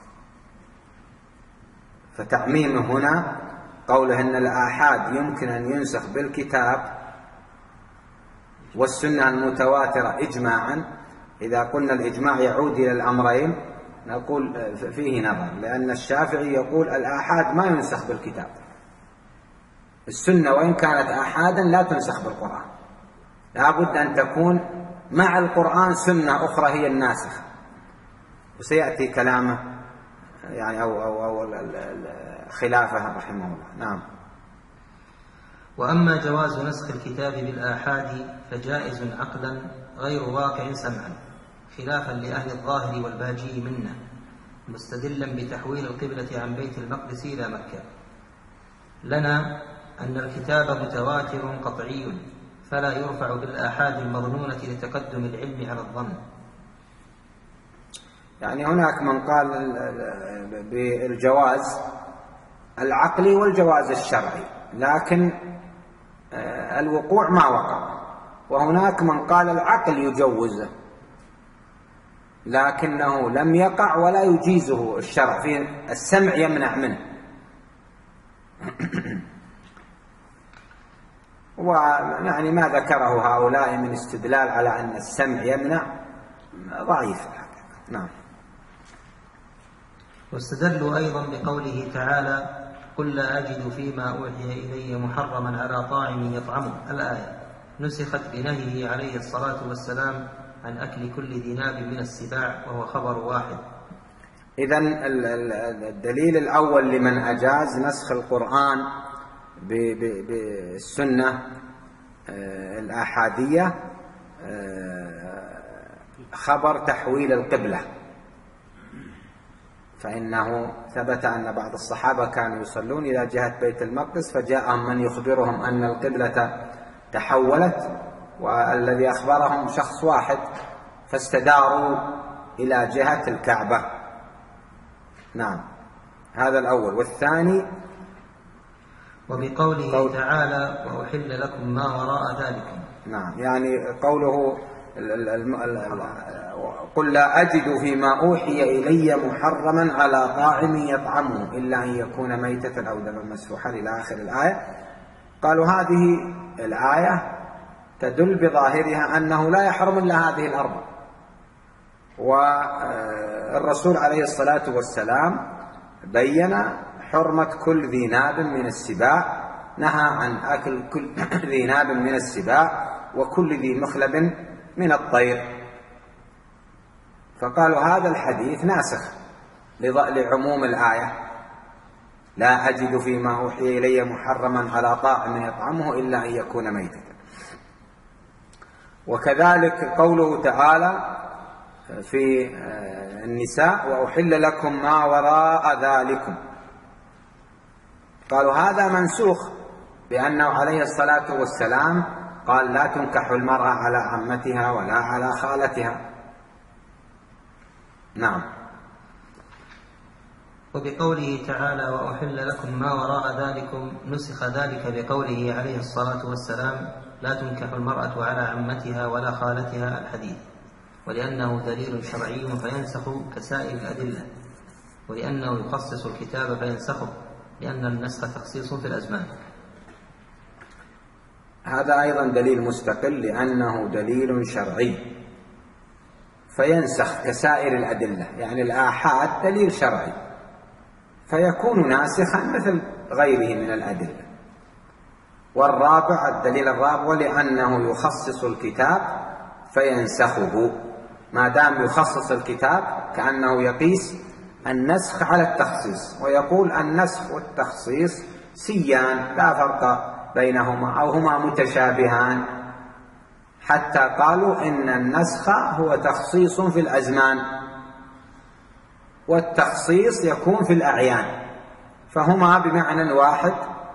فتعميمه هنا قوله أن الآحاد يمكن أن ينسخ بالكتاب والسنة المتواترة إجماعا، إذا قلنا الإجماع يعود إلى الأمرين نقول فيه نظر، لأن الشافعي يقول الآحاد ما ينسخ بالكتاب، السنة وإن كانت آحادا لا تنسخ بالقرآن، لا بد أن تكون مع القرآن سنة أخرى هي الناسخة، وسيأتي كلامه يعني أو, أو, أو خلافه رحمه الله. نعم. وأما جواز نسخ الكتاب بالآحاد فجائز عقلا غير واقع سمعا، خلافا لأهل الظاهر والباجي منه، مستدلا بتحويل القبلة عن بيت المقدس إلى مكة. لنا أن الكتاب متواتر قطعي فلا يرفع بالآحاد المظنونة لتقدم العلم على الظن. يعني هناك من قال بالجواز العقلي والجواز الشرعي، لكن الوقوع ما وقع، وهناك من قال العقل يجوزه لكنه لم يقع ولا يجيزه الشرع، في السمع يمنع منه. ويعني ما ذكره هؤلاء من استدلال على أن السمع يمنع ضعيف الحقيقة. نعم. واستدلوا أيضا بقوله تعالى قل لا أجد فيما أوحي إلي محرما على طاعم يطعمه، الآية، نسخت بنهيه عليه الصلاة والسلام عن أكل كل ذي ناب من السباع، وهو خبر واحد. إذن الدليل الأول لمن أجاز نسخ القرآن بالسنة الآحادية خبر تحويل القبلة، فإنه ثبت أن بعض الصحابة كانوا يصلون إلى جهة بيت المقدس فجاءهم من يخبرهم أن القبلة تحولت، والذي أخبرهم شخص واحد فاستداروا إلى جهة الكعبة. نعم، هذا الأول. والثاني وبقوله قول تعالى وأحل لكم ما وراء ذلك. نعم، يعني قوله قل لا أجد فيما أوحي إلي محرما على طاعم يطعمه إلا أن يكون ميتة أو دما مسفوحا إلى آخر الآية. قالوا هذه الآية تدل بظاهرها أنه لا يحرم إلا هذه الأربع، والرسول عليه الصلاة والسلام بين حرمة كل ذي ناب من السباع، نهى عن أكل كل ذي ناب من السباع وكل ذي مخلب من الطير، فقالوا هذا الحديث ناسخ لعموم الآية لا أجد فيما أوحي إلي محرما على طاعم يطعمه إلا أن يكون ميتة. وكذلك قوله تعالى في النساء وأحل لكم ما وراء ذلكم، قالوا هذا منسوخ بأنه عليه الصلاة والسلام قال لا تنكح المرأة على عمتها ولا على خالتها. نعم. وبقوله تعالى وأحل لكم ما وراء ذلكم نسخ ذلك بقوله عليه الصلاة والسلام لا تنكح المرأة على عمتها ولا خالتها، الحديث، ولأنه دليل شرعي فينسخ كسائر الأدلة، ولأنه يخصص الكتاب فينسخه، لأن النسخ تخصيص في الأزمان. هذا أيضا دليل مستقل لأنه دليل شرعي فينسخ كسائر الأدلة، يعني الآحاد دليل شرعي فيكون ناسخا مثل غيره من الأدلة. والرابع الدليل الرابع ولأنه يخصص الكتاب فينسخه، ما دام يخصص الكتاب كأنه يقيس النسخ على التخصيص، ويقول النسخ والتخصيص سيان لا فرق بينهما أو هما متشابهان، حتى قالوا إن النسخ هو تخصيص في الأزمان، والتخصيص يكون في الأعيان، فهما بمعنى واحد.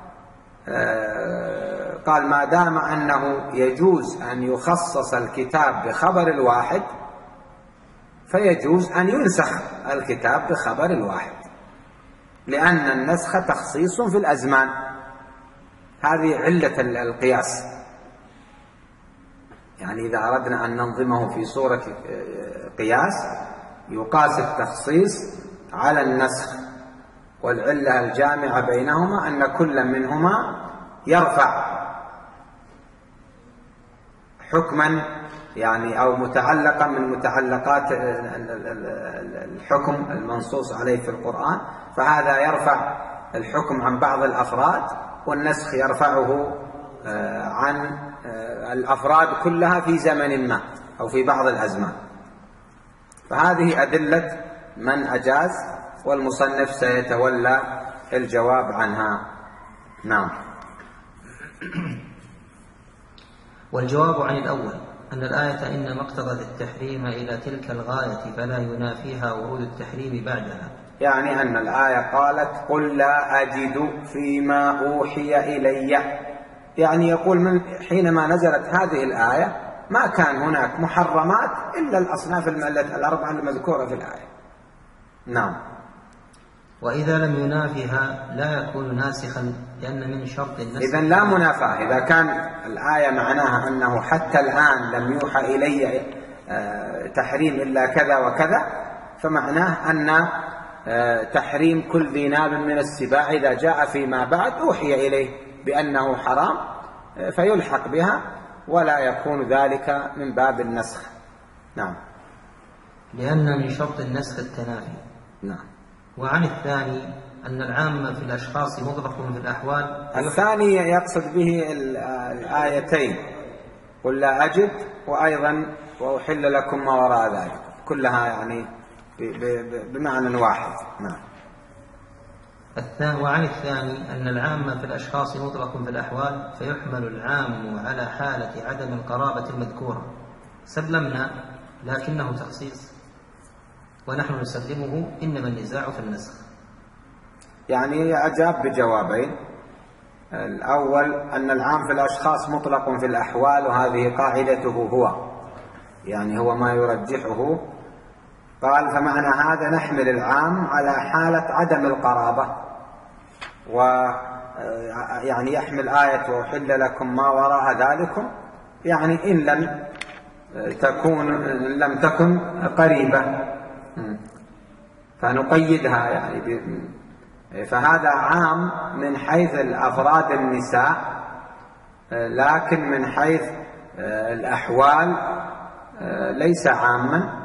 قال ما دام أنه يجوز أن يخصص الكتاب بخبر الواحد فيجوز أن ينسخ الكتاب بخبر الواحد، لأن النسخ تخصيص في الأزمان. هذه علة القياس. يعني إذا أردنا أن ننظمه في صورة قياس يقاس التخصيص على النسخ، والعلة الجامعة بينهما أن كل منهما يرفع حكما يعني أو متعلقا من متعلقات الحكم المنصوص عليه في القرآن، فهذا يرفع الحكم عن بعض الأفراد، والنسخ يرفعه عن الأفراد كلها في زمن ما أو في بعض الأزمان. فهذه أدلة من أجاز، والمصنف سيتولى الجواب عنها. نعم. والجواب عن الأول أن الآية إنما اقتضت التحريم إلى تلك الغاية فلا ينافيها ورود التحريم بعدها. يعني أن الآية قالت قل لا أجد فيما أوحي إلي، يعني يقول من حينما نزلت هذه الآية ما كان هناك محرمات إلا الأصناف الأربعة المذكورة في الآية. نعم. وإذا لم ينافها لا يكون ناسخا، لأن من شرط النسخ. إذن لا منافاة. إذا كان الآية معناها أنه حتى الآن لم يوحى إلي تحريم إلا كذا وكذا، فمعناه أن تحريم كل ذي ناب من السباع إذا جاء فيما بعد أوحي إليه بأنه حرام فيلحق بها، ولا يكون ذلك من باب النسخ. نعم. لأن من شرط النسخ التنافي. نعم. وعن الثاني أن العام في الأشخاص مطلق في الأحوال. الثاني يقصد به الآيتين قل لا أجد، وأيضا وأحل لكم ما وراء ذلك، كلها يعني بمعنى واحد. نعم. وعن الثاني أن العام في الأشخاص مطلق في الأحوال، فيحمل العام على حالة عدم القرابة المذكورة. سلمنا لكنه تخصيص، ونحن نسلمه إنما النزاع في النسخ. يعني أجاب بجوابين. الأول أن العام في الأشخاص مطلق في الأحوال، وهذه قاعدته هو، يعني هو ما يرجحه. قال فمعنى هذا نحمل العام على حالة عدم القرابة، ويعني يحمل آية وأحل لكم ما وراء ذلكم، يعني إن لم تكون إن لم تكن قريبة فنقيدها يعني. فهذا عام من حيث الأفراد النساء، لكن من حيث الأحوال ليس عاما،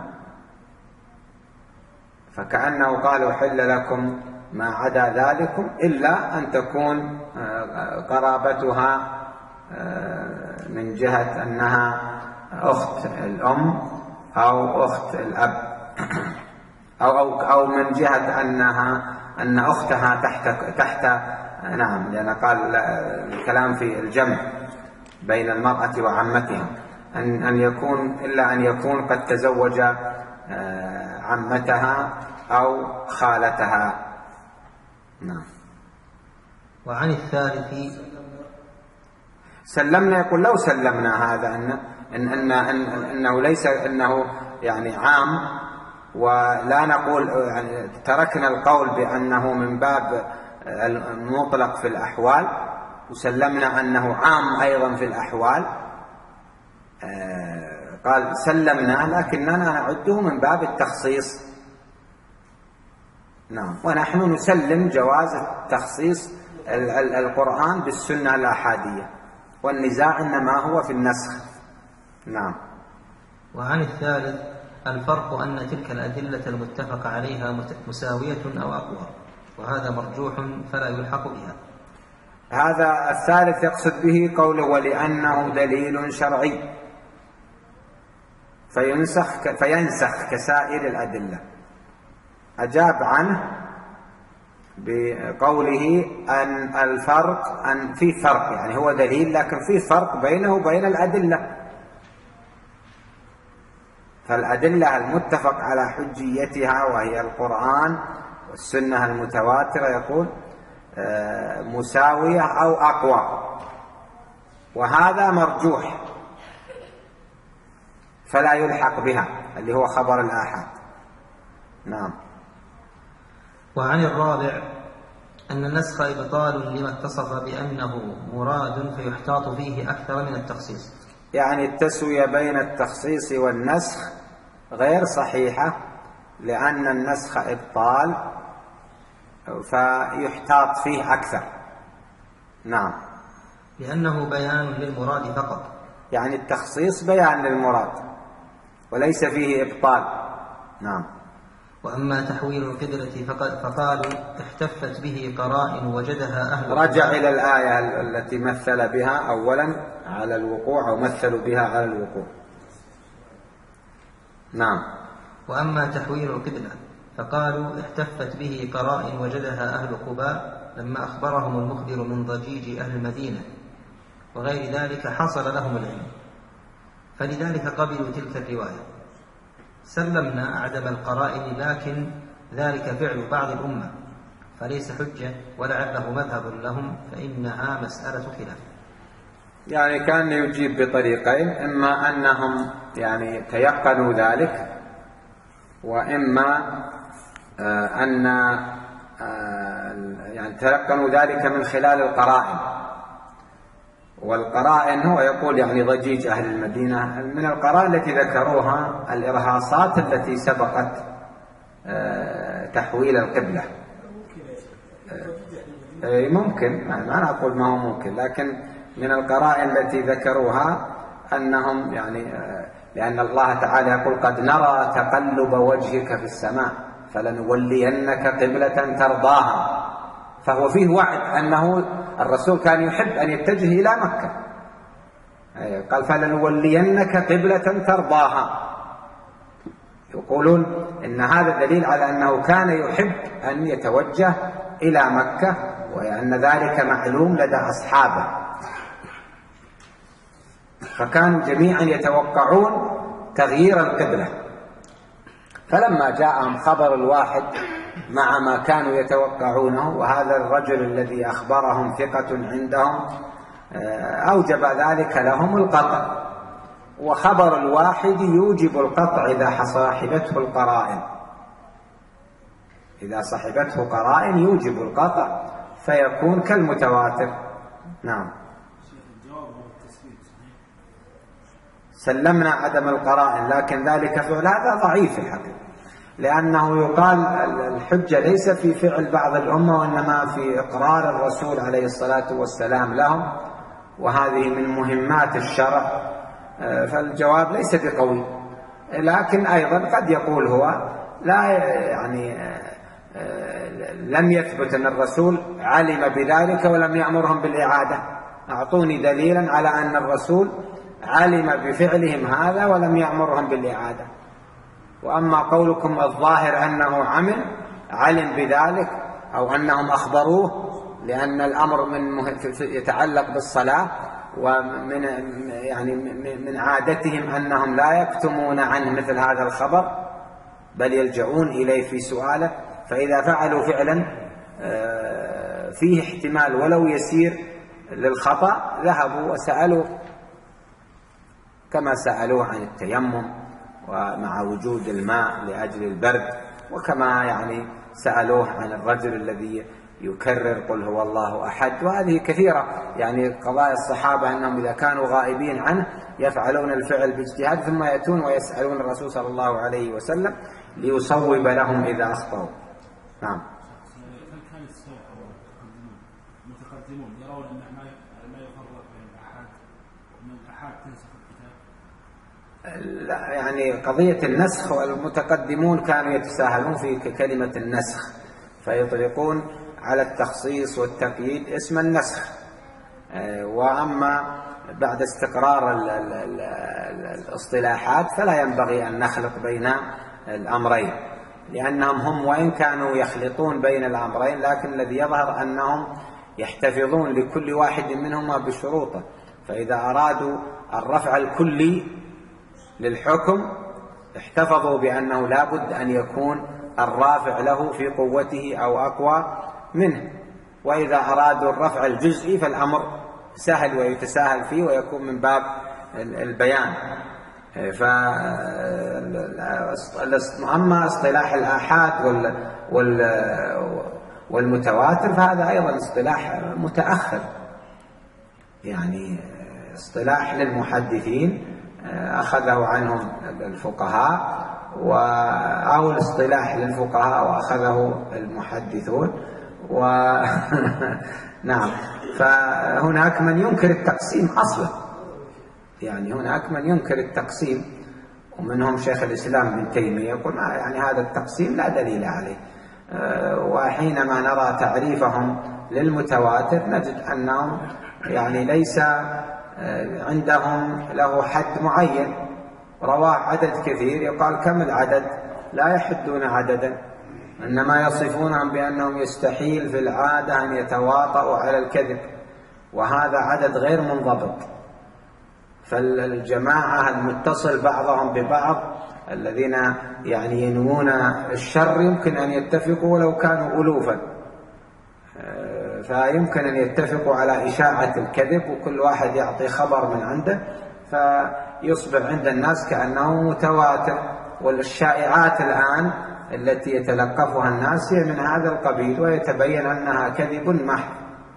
فكأنه قال أحل لكم ما عدا ذلكم إلا أن تكون قرابتها من جهة أنها أخت الأم أو أخت الأب، أو أو أو من جهة أنها أن أختها تحت تحت نعم، لأن قال الكلام في الجمع بين المرأة وعمتها، أن أن يكون إلا أن يكون قد تزوج عمتها أو خالتها. نعم. وعن الثالث سلمنا، يقول لو سلمنا هذا أن إن إن إن أنه ليس أنه يعني عام، ولا نقول يعني تركنا القول بأنه من باب المطلق في الأحوال، وسلمنا أنه عام أيضا في الأحوال. قال سلمنا لكننا نعده من باب التخصيص. نعم. ونحن نسلم جواز تخصيص القرآن بالسنة الأحادية، والنزاع إنما هو في النسخ. نعم. وعن الثالث الفرق أن تلك الأدلة المتفق عليها مساوية أو أقوى، وهذا مرجوح فلا يلحق بها. هذا الثالث يقصد به قوله ولأنه دليل شرعي فينسخ فينسخ كسائر الأدلة. أجاب عنه بقوله أن الفرق أن في فرق، يعني هو دليل لكن في فرق بينه وبين الأدلة، فالأدلة المتفق على حجيتها وهي القرآن والسنة المتواترة يقول مساوية أو أقوى، وهذا مرجوح فلا يلحق بها اللي هو خبر الآحاد. نعم. وعن الرابع أن النسخ إبطال لما اتصف بأنه مراد فيحتاط فيه أكثر من التخصيص. يعني التسوية بين التخصيص والنسخ غير صحيحة، لأن النسخ إبطال فيحتاط فيه أكثر. نعم. لأنه بيان للمراد فقط. يعني التخصيص بيان للمراد وليس فيه إبطال. نعم. وأما تحويل القبلة فقالوا احتفت به قرائن وجدها أهل رجع إلى الآية التي مثل بها أولا على الوقوع أو مثلوا بها على الوقوع. نعم. وأما تحويل القبلة فقالوا احتفت به قرائن وجدها أهل قباء لما أخبرهم المخبر من ضجيج أهل المدينة وغير ذلك حصل لهم العلم، فلذلك قبلوا تلك الرواية. سلمنا عدم القرائن، لكن ذلك فعل بعض الأمة فليس حجة ولعله مذهب لهم، فإنها مسألة خلاف. يعني كان يجيب بطريقين، إما أنهم يعني تيقنوا ذلك، وإما آه أن آه يعني تيقنوا ذلك من خلال القرائن. والقرائن هو يقول يعني ضجيج أهل المدينة، من القرائن التي ذكروها الإرهاصات التي سبقت آه تحويل القبلة. آه ممكن، ما أنا أقول ما هو ممكن، لكن من القرائن التي ذكروها أنهم يعني آه لأن الله تعالى يقول قد نرى تقلب وجهك في السماء فلنولينك قبلة ترضاها، فهو فيه وعد أنه الرسول كان يحب أن يتجه إلى مكة، قال فلنولينك قبلة ترضاها. يقولون إن هذا دليل على أنه كان يحب أن يتوجه إلى مكة، وأن ذلك معلوم لدى أصحابه، فكانوا جميعا يتوقعون تغيير القبلة. فلما جاءهم خبر الواحد مع ما كانوا يتوقعونه، وهذا الرجل الذي أخبرهم ثقة عندهم، أوجب ذلك لهم القطع، وخبر الواحد يوجب القطع إذا صاحبته القرائن، إذا صاحبته قرائن يوجب القطع فيكون كالمتواتر. نعم. سلمنا عدم القرائن، لكن ذلك فعل هذا ضعيف الحقيقة، لأنه يقال الحجة ليس في فعل بعض الأمة، وإنما في إقرار الرسول عليه الصلاة والسلام لهم، وهذه من مهمات الشرع، فالجواب ليس بقوي. لكن أيضا قد يقول هو لا يعني لم يثبت أن الرسول علم بذلك ولم يأمرهم بالإعادة، أعطوني دليلا على أن الرسول علم بفعلهم هذا ولم يأمرهم بالإعادة. وأما قولكم الظاهر أنه عمل علم بذلك أو أنهم أخبروه، لأن الأمر من يتعلق بالصلاة، ومن يعني من عادتهم أنهم لا يكتمون عنه مثل هذا الخبر بل يلجؤون إليه في سؤاله، فإذا فعلوا فعلا فيه احتمال ولو يسير للخطأ ذهبوا وسألوا، كما سألوه عن التيمم ومع وجود الماء لأجل البرد، وكما يعني سألوه عن الرجل الذي يكرر قل هو الله أحد. وهذه كثيرة يعني قضايا الصحابة أنهم إذا كانوا غائبين عنه يفعلون الفعل باجتهاد ثم يأتون ويسألون الرسول صلى الله عليه وسلم ليصوب لهم إذا أخطأوا. نعم. المتقدمون يرون أن ما يفرق بين الآحاد ومن الآحاد تنسخ الكتاب؟ لا، يعني قضية النسخ، والمتقدمون كانوا يتساهلون في كلمة النسخ، فيطلقون على التخصيص والتقييد اسم النسخ. وأما بعد استقرار الاصطلاحات فلا ينبغي أن نخلط بين الأمرين، لأنهم هم وإن كانوا يخلطون بين الأمرين، لكن الذي يظهر أنهم يحتفظون لكل واحد منهما بشروطه. فإذا أرادوا الرفع الكلي للحكم احتفظوا بأنه لا بد أن يكون الرافع له في قوته أو أقوى منه، وإذا أرادوا الرفع الجزئي فالأمر سهل ويتساهل فيه ويكون من باب البيان. فأما اصطلاح الآحاد والمتواتر فهذا أيضا اصطلاح متأخر، يعني اصطلاح للمحدثين أخذه عنهم الفقهاء، أو الاصطلاح للفقهاء وأخذه المحدثون و... نعم. فهناك من ينكر التقسيم أصلا، يعني هناك من ينكر التقسيم، ومنهم شيخ الإسلام ابن تيمية يقول يعني هذا التقسيم لا دليل عليه. وحينما نرى تعريفهم للمتواتر نجد أنهم يعني ليس عندهم له حد معين، رواه عدد كثير يقال كم العدد، لا يحدون عددا، إنما يصفونهم بأنهم يستحيل في العادة أن يتواطؤوا على الكذب، وهذا عدد غير منضبط. فالجماعة المتصل بعضهم ببعض الذين يعني ينوون الشر يمكن أن يتفقوا ولو كانوا ألوفا، فيمكن أن يتفقوا على إشاعة الكذب، وكل واحد يعطي خبر من عنده فيصبح عند الناس كأنه متواتر. والشائعات الآن التي يتلقفها الناس هي من هذا القبيل، ويتبين أنها كذب محض.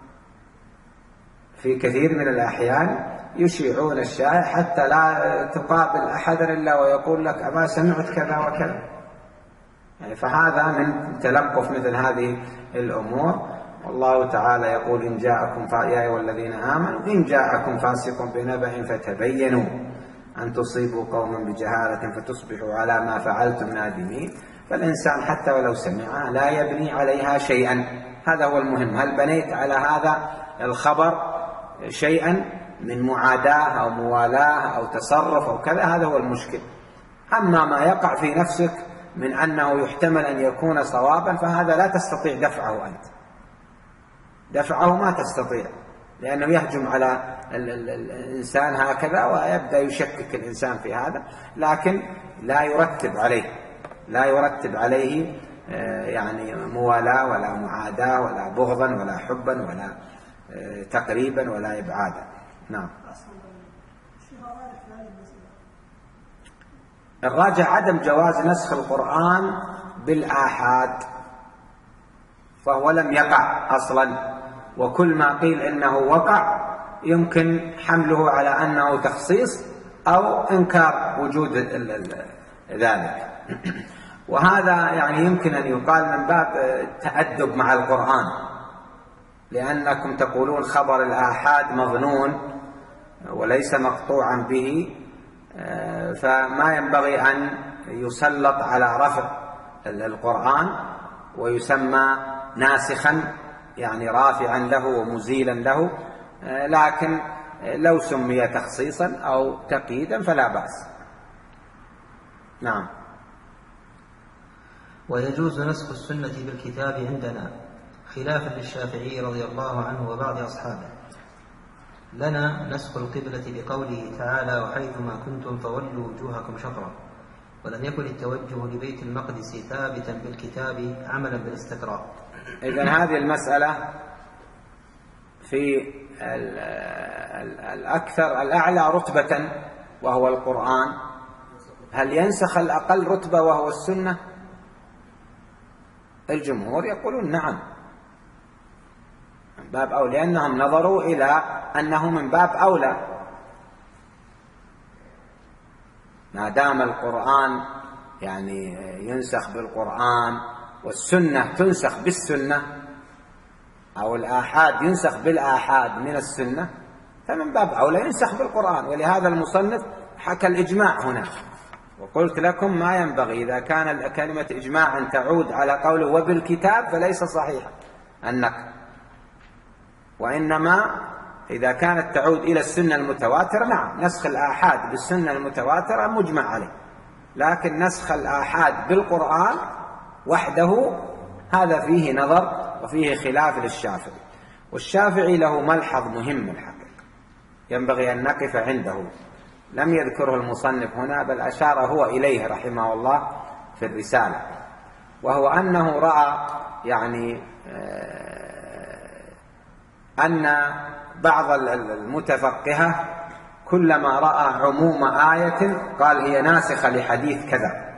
في كثير من الأحيان يشيعون الشائع حتى لا تقابل أحد إلا ويقول لك أما سمعت كذا وكذا، يعني فهذا من تلقف مثل هذه الأمور. والله تعالى يقول إن جاءكم يا أيها الذين آمنوا إن جاءكم فاسق بنبأ فتبينوا أن تصيبوا قوما بجهالة فتصبحوا على ما فعلتم نادمين. فالإنسان حتى ولو سمعها لا يبني عليها شيئا، هذا هو المهم. هل بنيت على هذا الخبر شيئا من معاداة أو موالاة أو تصرف أو كذا، هذا هو المشكل. أما ما يقع في نفسك من أنه يحتمل أن يكون صوابا فهذا لا تستطيع دفعه، أنت دفعه ما تستطيع، لأنه يهجم على الإنسان هكذا ويبدأ يشكك الإنسان في هذا، لكن لا يرتب عليه لا يرتب عليه يعني موالاة ولا معاداة ولا بغضا ولا حبا ولا تقريبا ولا إبعادا. نعم. الراجح عدم جواز نسخ القرآن بالآحاد، فهو لم يقع أصلا، وكل ما قيل إنه وقع يمكن حمله على أنه تخصيص أو إنكار وجود ذلك. وهذا يعني يمكن أن يقال من باب التأدب مع القرآن، لأنكم تقولون خبر الآحاد مظنون وليس مقطوعا به، فما ينبغي أن يسلط على رفع القرآن ويسمى ناسخا يعني رافعا له ومزيلا له، لكن لو سمي تخصيصا أو تقييدا فلا بأس. نعم. ويجوز نسخ السنة بالكتاب عندنا خلافا للشافعي رضي الله عنه وبعض أصحابه. لنا نسخ القبلة بقوله تعالى وحيثما كنتم فولوا وجوهكم شطرا، ولم يكن التوجه لبيت المقدس ثابتا بالكتاب عملا بالاستقراء. إذن هذه المسألة في الأكثر الأعلى رتبة وهو القرآن، هل ينسخ الأقل رتبة وهو السنة؟ الجمهور يقولون نعم، من باب أولى، لأنهم نظروا إلى أنه من باب أولى، ما دام القرآن يعني ينسخ بالقرآن والسنة تنسخ بالسنة أو الآحاد ينسخ بالآحاد من السنة، فمن باب أولى ينسخ بالقرآن. ولهذا المصنف حكى الإجماع هنا، وقلت لكم ما ينبغي إذا كان كلمة إجماع أن تعود على قوله وبالكتاب فليس صحيحا النقل، وإنما إذا كانت تعود إلى السنة المتواترة نعم نسخ الآحاد بالسنة المتواترة مجمع عليه، لكن نسخ الآحاد بالقرآن وحده هذا فيه نظر وفيه خلاف للشافعي. والشافعي له ملحظ مهم الحقيقة ينبغي أن نقف عنده، لم يذكره المصنف هنا، بل أشار هو إليه رحمه الله في الرسالة، وهو أنه رأى يعني أن بعض المتفقهة كلما رأى عموم آية قال هي ناسخة لحديث كذا،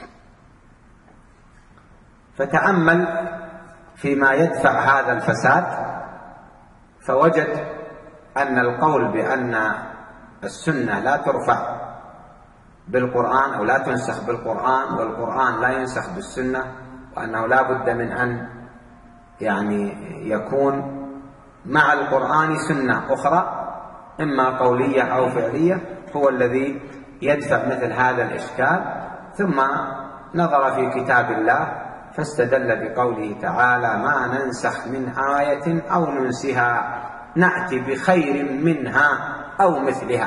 فتأمل فيما يدفع هذا الفساد فوجد أن القول بأن السنة لا ترفع بالقرآن أو لا تنسخ بالقرآن والقرآن لا ينسخ بالسنة، وأنه لا بد من أن يعني يكون مع القرآن سنة أخرى إما قولية أو فعلية، هو الذي يدفع مثل هذا الإشكال. ثم نظر في كتاب الله فاستدل بقوله تعالى: ما ننسخ من آية أو ننسها نأتي بخير منها أو مثلها.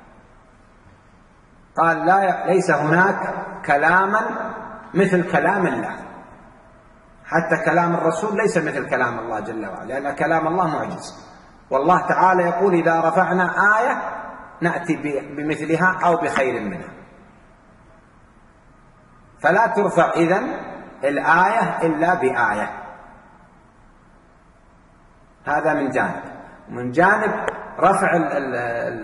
قال لا ليس هناك كلاما مثل كلام الله، حتى كلام الرسول ليس مثل كلام الله جل وعلا، لأن كلام الله معجز، والله تعالى يقول: إذا رفعنا آية نأتي بمثلها أو بخير منها. فلا ترفع إذن الآية إلا بآية. هذا من جانب. من جانب رفع ال ال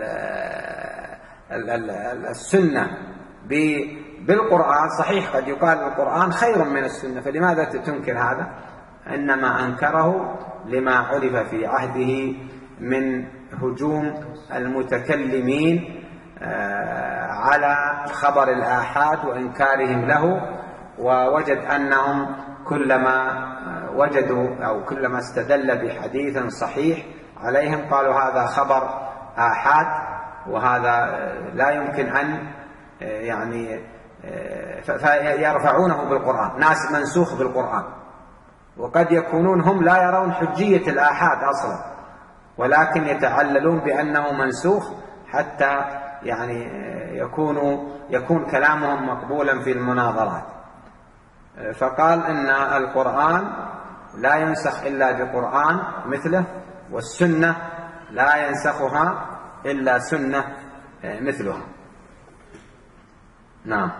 ال ال ال السنة بالقرآن، صحيح قد يقال القرآن خير من السنة، فلماذا تنكر هذا؟ إنما أنكره لما عرف في عهده من هجوم المتكلمين على خبر الآحاد وإنكارهم له، ووجد أنهم كلما وجدوا أو كلما استدل بحديث صحيح عليهم قالوا هذا خبر آحاد وهذا لا يمكن أن يعني فيرفعونه بالقرآن، ناس منسوخ بالقرآن، وقد يكونون هم لا يرون حجية الآحاد أصلا، ولكن يتعللون بأنه منسوخ حتى يعني يكون يكون كلامهم مقبولا في المناظرات. فقال إن القرآن لا ينسخ إلا بقرآن مثله، والسنة لا ينسخها إلا سنة مثلها. نعم.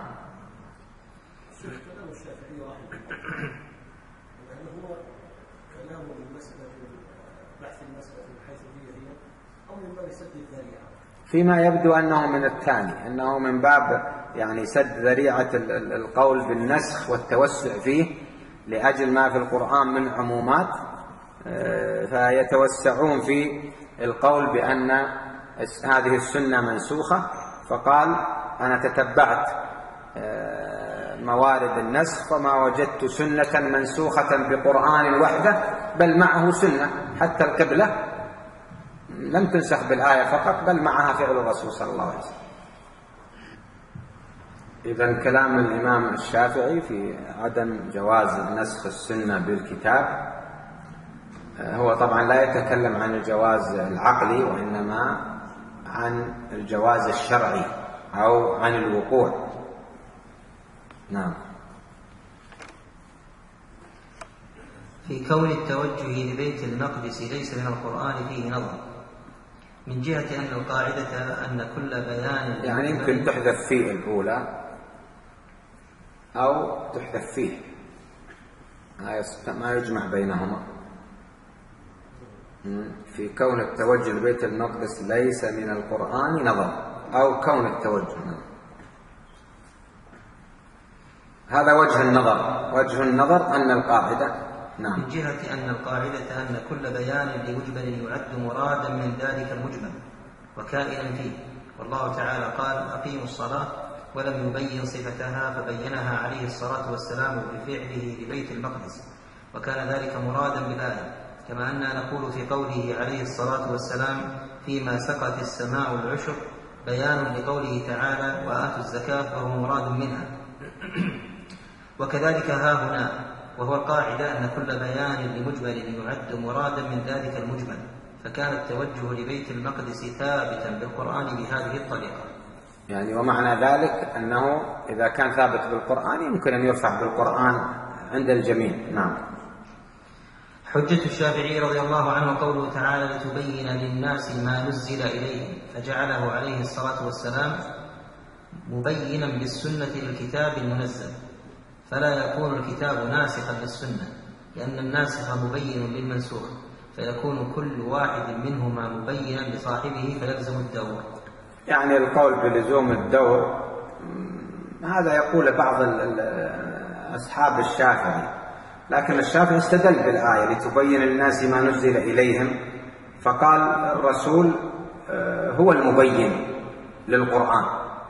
كلام الشافعي رحمه الله أنه هو كلام المسألة بحث المسألة من حيث هي هي أو من باب سد الذريعة؟ فيما يبدو أنه من الثاني، أنه من باب يعني سد ذريعة القول بالنسخ والتوسع فيه لأجل ما في القرآن من عمومات، فيتوسعون في القول بأن هذه السنة منسوخة. فقال: أنا تتبعت موارد النسخ فما وجدت سنة منسوخة بقرآن وحده، بل معه سنة، حتى القبلة لم تنسخ بالآية فقط بل معها فعل الرسول صلى الله عليه وسلم. إذن كلام الإمام الشافعي في عدم جواز نسخ السنة بالكتاب هو طبعا لا يتكلم عن الجواز العقلي، وإنما عن الجواز الشرعي أو عن الوقوع. نعم. في كون التوجه لبيت المقدس ليس من القرآن فيه نظر، من جهة أن القاعدة أن كل بيان يعني يمكن تحذف فيه الأولى أو تحذف فيه، ما يجمع بينهما. في كون التوجه لبيت المقدس ليس من القرآن نظر، أو كون التوجه، هذا وجه النظر. وجه النظر أن القاعدة نعم. من جهة أن القاعدة أن كل بيان لمجمل يعد مرادا من ذلك المجمل وكائنا فيه، والله تعالى قال: أقيموا الصلاة، ولم يبين صفتها فبينها عليه الصلاة والسلام بفعله لبيت المقدس، وكان ذلك مرادا بالآية. كما أننا نقول في قوله عليه الصلاة والسلام: فيما سقت السماء العشر، بيان لقوله تعالى: وآتوا الزكاة، فهو مراد منها. وكذلك ها هنا، وهو القاعدة أن كل بيان لمجمل يعد مرادا من ذلك المجمل، فكان التوجه لبيت المقدس ثابتا بالقرآن بهذه الطريقة. يعني ومعنى ذلك أنه إذا كان ثابت بالقرآن يمكن أن يرفع بالقرآن عند الجميع. نعم. حجة الشافعي رضي الله عنه قوله تعالى لتبين للناس ما نزل إليهم، فجعله عليه الصلاة والسلام مبينا بالسنة للكتاب المنزل، فلا يكون الكتاب ناسخا للسنة، لأن الناسخ مبين للمنسوخ، فيكون كل واحد منهما مبينا لصاحبه فيلزم الدور. يعني القول بلزوم الدور هذا يقول بعض أصحاب الشافعي، لكن الشافعي استدل بالآية لتبين للناس ما نزل إليهم، فقال الرسول هو المبين للقرآن،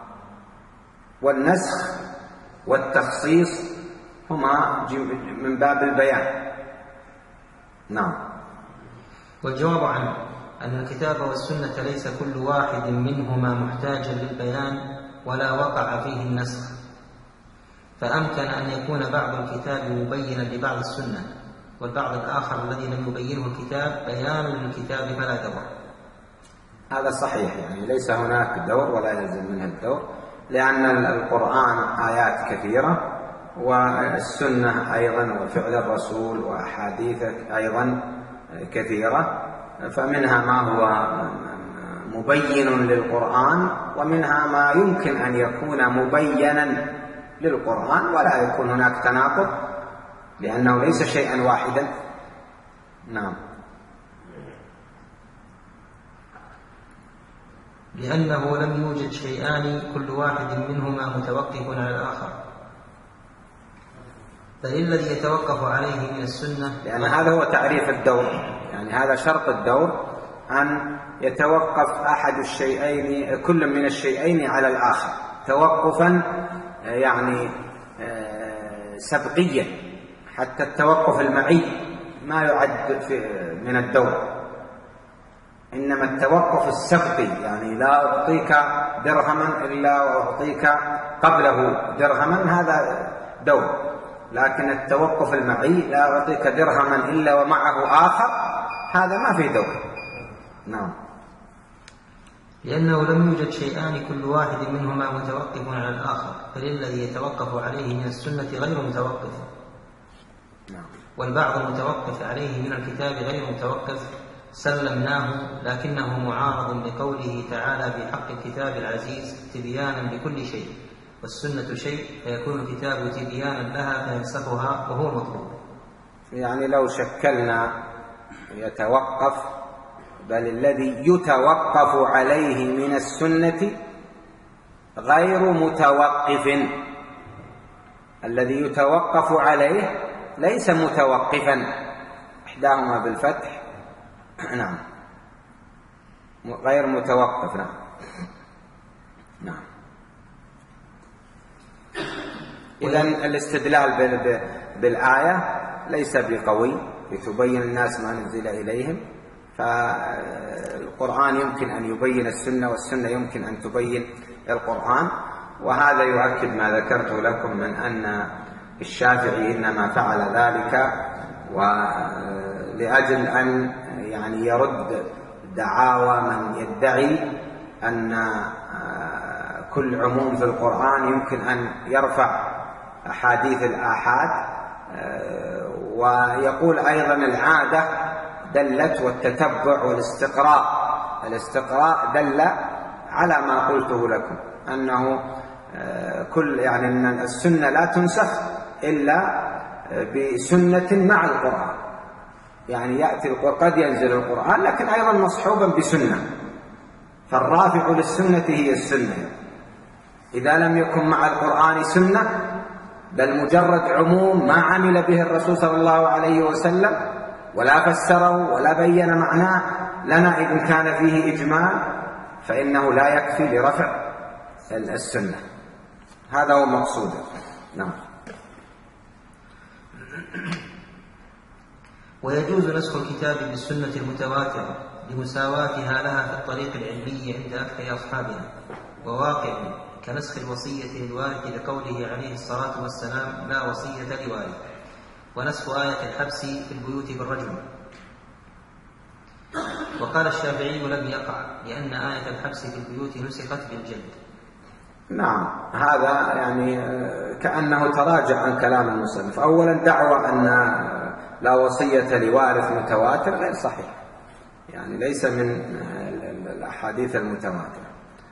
والنسخ والتخصيص هما من باب البيان. نعم. والجواب عنه أن الكتاب والسنة ليس كل واحد منهما محتاجا للبيان ولا وقع فيه النسخ، فأمكن أن يكون بعض الكتاب مبينا لبعض السنة، والبعض الآخر الذي لم يبينه الكتاب بيان للكتاب فلا دور. هذا صحيح، يعني ليس هناك دور ولا يلزم منه الدور، لأن القرآن آيات كثيرة، والسنة أيضا وفعل الرسول وأحاديثه أيضا كثيرة، فمنها ما هو مبين للقرآن، ومنها ما يمكن أن يكون مبينا للقرآن ولا يكون هناك تناقض، لأنه ليس شيئا واحدا. نعم. لأنه لم يوجد شيئان كل واحد منهما متوقف على الآخر، بل الذي يتوقف عليه من السنة، لأن هذا هو تعريف الدور، يعني هذا شرط الدور أن يتوقف أحد الشيئين كل من الشيئين على الآخر توقفا يعني سبقيا، حتى التوقف المعي ما يعد من الدور، إنما التوقف السبقي، يعني لا أعطيك درهما إلا وأعطيك قبله درهما، هذا دور. لكن التوقف المعي لا أعطيك درهما إلا ومعه آخر، هذا ما في دور. نعم. لأنه لم يوجد شيئان كل واحد منهما متوقف على الآخر، بل الذي يتوقف عليه من السنة غير متوقف، والبعض المتوقف عليه من الكتاب غير متوقف سلمناه، لكنه معارض بقوله تعالى في حق الكتاب العزيز تبيانا لكل شيء، والسنة شيء، فيكون الكتاب تبيانا لها فينسخها وهو مطلوب. يعني لو شكلنا يتوقف، بل الذي يتوقف عليه من السنة غير متوقف، الذي يتوقف عليه ليس متوقفا، إحداهما بالفتح. نعم. غير متوقف. نعم. نعم. إذن الاستدلال بالآية ليس بقوي لتبين الناس ما نزل إليهم، فالقرآن يمكن أن يبين السنة، والسنة يمكن أن تبين القرآن، وهذا يؤكد ما ذكرت لكم من أن الشافعي إنما فعل ذلك ولأجل أن يعني يرد دعاوى من يدعي أن كل عموم في القرآن يمكن أن يرفع أحاديث الآحاد، ويقول أيضا العادة دلت، والتتبع والاستقراء الاستقراء دل على ما قلته لكم، أنه كل يعني أن السنة لا تنسخ إلا بسنة مع القرآن، يعني يأتي قد ينزل القرآن لكن أيضا مصحوبا بسنة، فالرافع للسنة هي السنة. إذا لم يكن مع القرآن سنة بل مجرد عموم ما عمل به الرسول صلى الله عليه وسلم ولا فسره ولا بين معناه لنا، إذن كان فيه إجمال فإنه لا يكفي لرفع السنة. هذا هو مقصوده. نعم. ويجوز نسخ الكتاب بالسنة المتواترة لمساواتها لها في الطريق العلمي عند أكثر أصحابها، وواقع كنسخ الوصية للوارث لقوله عليه الصلاة والسلام لا وصية لوارث، ونسخ آية الحبس في البيوت بالرجم. وقال الشافعي لم يقع، لأن آية الحبس في البيوت نسخت بالجلد. نعم. هذا يعني كأنه تراجع عن كلام المصنف. أولا دعوى أن لا وصية لوارث متواتر غير صحيح، يعني ليس من الأحاديث المتواترة.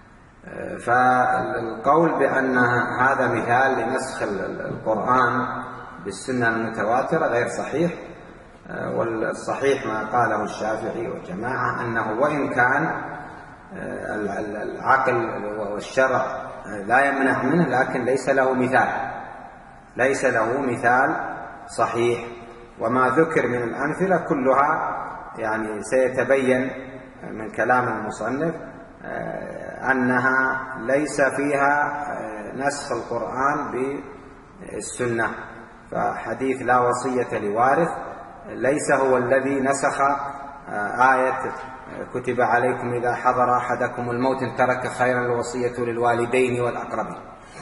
فالقول بأن هذا مثال لنسخ القرآن بالسنة المتواترة غير صحيح، والصحيح ما قاله الشافعي وجماعة أنه وإن كان العقل والشرع لا يمنع منه، لكن ليس له مثال، ليس له مثال صحيح. وما ذكر من الأمثلة كلها يعني سيتبين من كلام المصنف أنها ليس فيها نسخ القرآن بالسنة. فحديث لا وصية لوارث ليس هو الذي نسخ آية كتب عليكم إذا حضر أحدكم الموت إن ترك خيرا الوصية للوالدين والأقربين،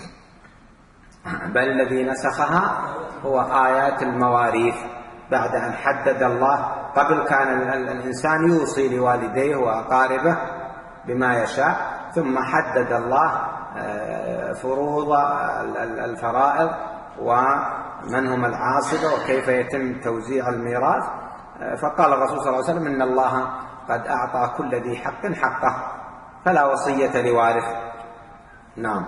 بل الذي نسخها هو آيات المواريث. بعد أن حدد الله، قبل كان الإنسان يوصي لوالديه وأقاربه بما يشاء، ثم حدد الله فروض الفرائض ومن هم العاصبة وكيف يتم توزيع الميراث. فقال الرسول صلى الله عليه وسلم إن الله قد أعطى كل ذي حق حقه فلا وصية لوارث. نعم.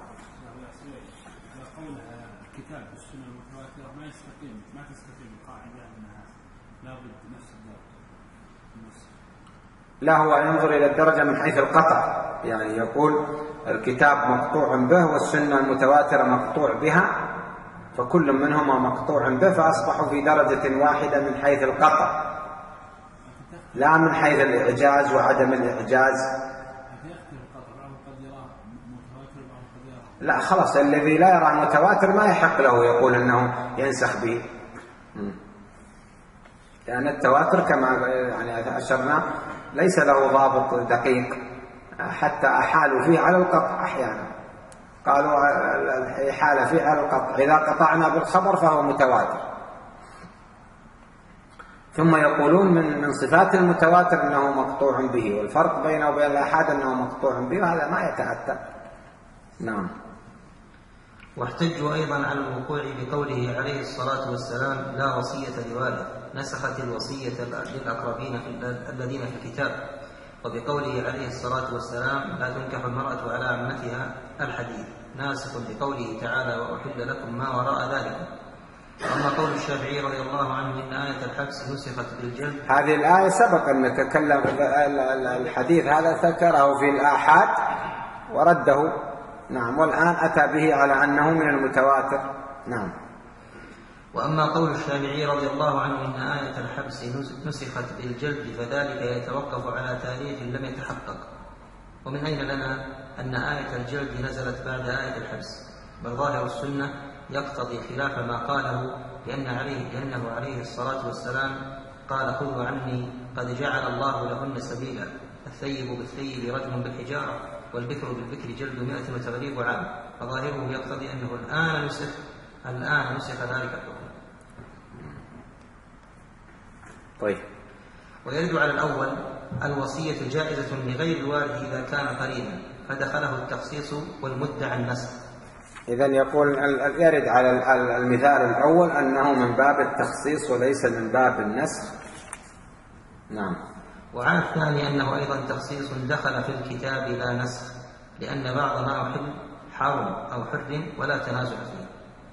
الكتاب بالسنة المتواترة ما يستقيم، ما تستقيم القاعدة أنها لا بد نفس النص. لا، هو ينظر إلى الدرجة من حيث القطع، يعني يقول الكتاب مقطوع به والسنة المتواترة مقطوع بها، فكل منهما مقطوع به، فأصبحوا في درجة واحدة من حيث القطع، لا من حيث الإعجاز وعدم الإعجاز. لا خلاص، الذي لا يرى متواتر ما يحق له يقول أنه ينسخ به، لأن التواتر كما يعني أشرنا ليس له ضابط دقيق، حتى أحالوا فيه على القطع أحيانا، قالوا الإحالة فيه على القطع، إذا قطعنا بالخبر فهو متواتر. ثم يقولون من من صفات المتواتر أنه مقطوع به، والفرق بينه وبين الآحاد أنه مقطوع به، هذا ما يتأتى. نعم. واحتجوا أيضا على الوقوع بقوله عليه الصلاة والسلام لا وصية لوارث، نسخت الوصية للأقربين الذين في الكتاب، وبقوله عليه الصلاة والسلام لا تنكح المرأة على عمتها الحديث، ناسخ لقوله تعالى وأحل لكم ما وراء ذلك. وأما قول الشافعي رضي الله عنه إن آية الحبس نسخت بالجلد، هذه الآية سبق أن نتكلم، الحديث هذا ذكره في الآحاد ورده. نعم. والآن أتى به على أنه من المتواتر. نعم. وأما قول الشافعي رضي الله عنه إن آية الحبس نسخت بالجلد فذلك يتوقف على تاريخ لم يتحقق، ومن أين لنا أن آية الجلد نزلت بعد آية الحبس؟ بل ظاهر السنة يقتضي خلاف ما قاله، لأن عليه لأنه عليه الصلاة والسلام قال خذوا عني قد جعل الله لهن سبيلا، الثيب بالثيب رجم بالحجارة والبكر بالبكر جلد مئة وتغريب عام، فظاهره يقتضي أنه الآن نسخ الآن نسخ ذلك الحكم. طيب. ويرد على الأول الوصية جائزة لغير الوارث إذا كان قريبا، فدخله التخصيص والمدعى النسخ. إذن يقول يرد على المثال الأول أنه من باب التخصيص وليس من باب النسخ. نعم. وعلى الثاني أنه أيضا تخصيص دخل في الكتاب لا نسخ، لأن بعض ما أحل حرم أو حرم ولا تنازع فيه.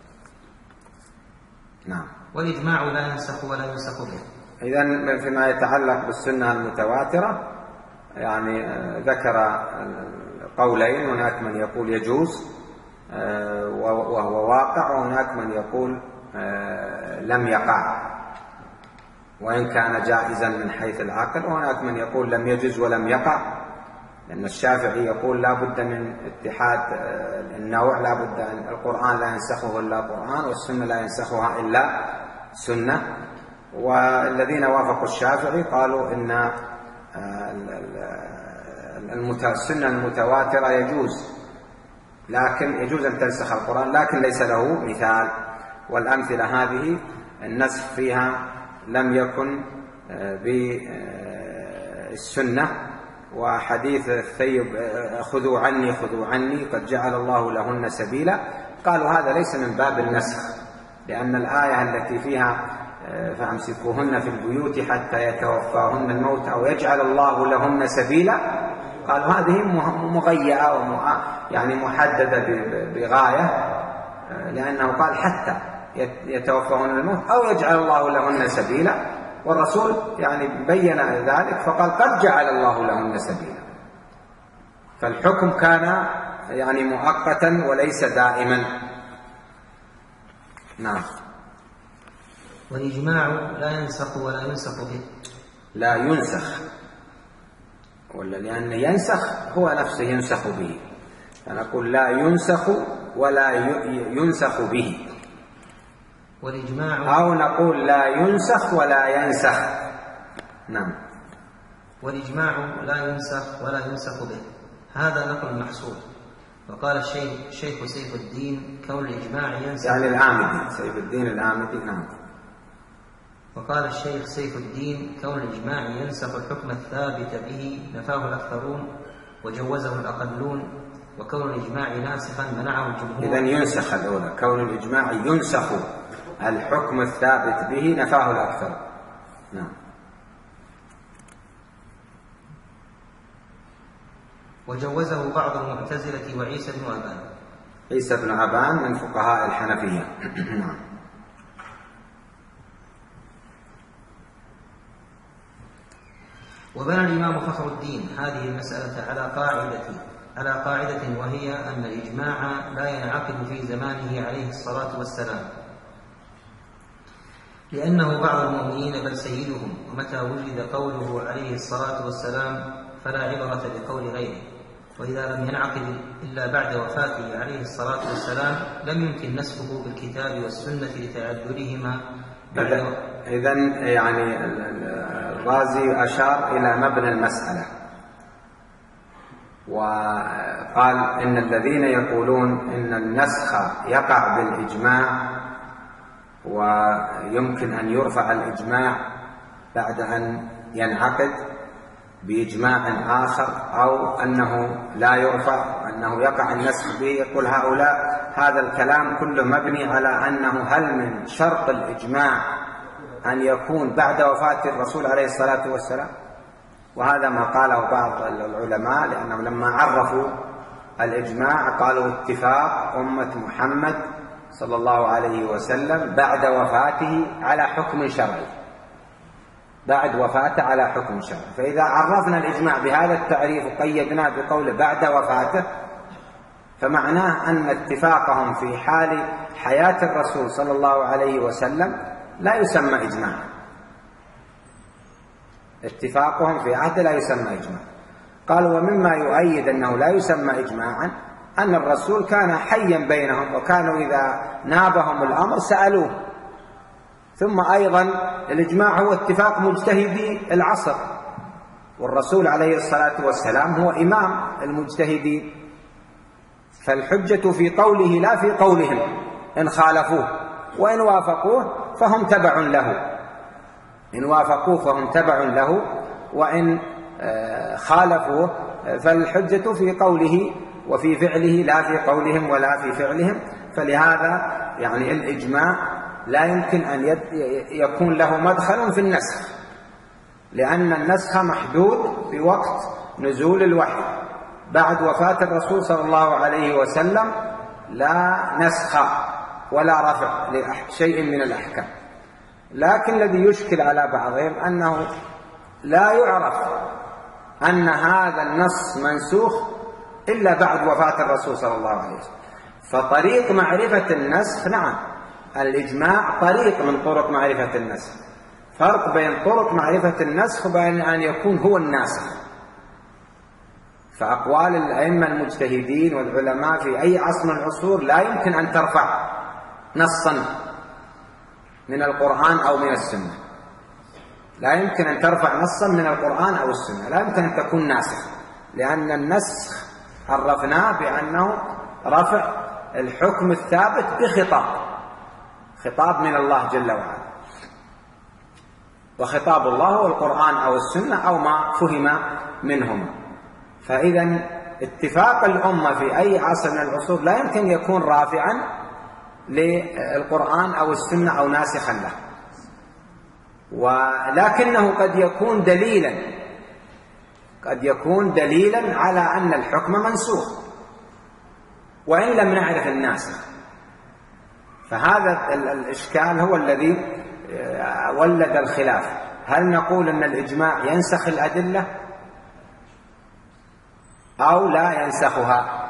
نعم. والإجماع لا ينسخ ولا ينسخ به. إذن فيما يتعلق بالسنة المتواترة يعني ذكر قولين، هناك من يقول يجوز وهو واقع، وهناك من يقول لم يقع وإن كان جائزا من حيث العقل، وهناك من يقول لم يجوز ولم يقع، لأن الشافعي يقول لا بد من اتحاد النوع، لا بد أن القرآن لا ينسخه إلا قرآن والسنة لا ينسخها إلا سنة. والذين وافقوا الشافعي قالوا إن السنة المتواترة يجوز، لكن يجوز أن تنسخ القرآن، لكن ليس له مثال. والأمثلة هذه النسخ فيها لم يكن بالسنة، وحديث الثيب خذوا عني خذوا عني قد جعل الله لهن سبيلا، قالوا هذا ليس من باب النسخ، لأن الآية التي فيها فأمسكوهن في البيوت حتى يتوفاهن الموت أو يجعل الله لهن سبيلا، قالوا هذه مغيئة يعني محددة بغاية، لأنه قال حتى يتوفاهن الموت أو يجعل الله لهن سبيلا، والرسول يعني بين ذلك فقال قد جعل الله لهن سبيلا. فالحكم كان يعني مؤقتا وليس دائما. نعم. والإجماع لا ينسخ ولا ينسخ به. لا ينسخ، ولا لأن ينسخ هو نفسه ينسخ به، فنقول لا ينسخ ولا ينسخ به. والإجماع أو نقول لا ينسخ ولا ينسخ. نعم. والإجماع لا ينسخ ولا ينسخ به، هذا نقل محصور. وقال الشيخ الشيخ سيف الدين كون الإجماع ينسخ، يعني الآمدي، سيف الدين الآمدي. نعم. وقال الشيخ سيف الدين كون الإجماع ينسخ الحكم الثابت به نفاه الأكثرون وجوزه الأقلون، وكون الإجماع ناسخا منعه الجمهور. إذن ينسخ الأولى، كون الإجماع ينسخ الحكم الثابت به نفاه الأكثر. نعم. وجوزه بعض المعتزلة وعيسى بن أبان. عيسى بن أبان من فقهاء الحنفية. نعم. وبنى الإمام فخر الدين هذه المسألة على قاعدة على قاعدة وهي أن الإجماع لا ينعقد في زمانه عليه الصلاة والسلام، لأنه بعض المؤمنين بل سيدهم، ومتى وجد قوله عليه الصلاة والسلام فلا عبرة بقول غيره، وإذا لم ينعقد إلا بعد وفاته عليه الصلاة والسلام لم يمكن نسخه بالكتاب والسنة لتعذرهما. إذن يعني الرازي أشار إلى مبنى المسألة وقال إن الذين يقولون إن النسخ يقع بالإجماع ويمكن أن يرفع الإجماع بعد أن ينعقد بإجماع آخر، أو أنه لا يرفع، أنه يقع النسخ به، يقول هؤلاء هذا الكلام كله مبني على أنه هل من شرط الإجماع أن يكون بعد وفاة الرسول عليه الصلاة والسلام؟ وهذا ما قاله بعض العلماء، لأنهم لما عرفوا الإجماع قالوا اتفاق أمة محمد صلى الله عليه وسلم بعد وفاته على حكم شرعي، بعد وفاته على حكم شرعي. فإذا عرفنا الإجماع بهذا التعريف وقيدناه بقوله بعد وفاته، فمعناه أن اتفاقهم في حال حياة الرسول صلى الله عليه وسلم لا يسمى إجماعا، اتفاقهم في عهد لا يسمى إجماعا. قالوا ومما يؤيد أنه لا يسمى إجماعا أن الرسول كان حيا بينهم، وكانوا إذا نابهم الأمر سألوه. ثم أيضا الإجماع هو اتفاق مجتهدي العصر، والرسول عليه الصلاة والسلام هو إمام المجتهدين، فالحجة في قوله لا في قولهم إن خالفوه، وإن وافقوه فهم تبع له، إن وافقوه فهم تبع له، وإن خالفوه فالحجة في قوله وفي فعله لا في قولهم ولا في فعلهم. فلهذا يعني الإجماع لا يمكن أن يكون له مدخل في النسخ، لأن النسخ محدود بوقت نزول الوحي. بعد وفاة الرسول صلى الله عليه وسلم لا نسخ ولا رفع لشيء من الأحكام. لكن الذي يشكل على بعضهم أنه لا يعرف أن هذا النص منسوخ إلا بعد وفاة الرسول صلى الله عليه وسلم. فطريق معرفة النسخ، نعم الإجماع طريق من طرق معرفة النسخ، فرق بين طرق معرفة النسخ وبين أن يكون هو الناسخ. فأقوال الأئمة المجتهدين والعلماء في أي عصر من العصور لا يمكن أن ترفع نصا من القرآن أو من السنة، لا يمكن أن ترفع نصا من القرآن أو السنة، لا يمكن أن تكون ناسخ، لأن النسخ عرفناه بأنه رفع الحكم الثابت بخطاب، خطاب من الله جل وعلا، وخطاب الله هو القرآن أو السنة أو ما فهم منهما. فإذا اتفاق الأمة في أي عصر من العصور لا يمكن يكون رافعا للقرآن أو السنة أو ناسخا له، ولكنه قد يكون دليلا قد يكون دليلا على أن الحكم منسوخ وإن لم نعرف الناسخ. فهذا الإشكال هو الذي ولد الخلاف. هل نقول أن الإجماع ينسخ الأدلة أو لا ينسخها؟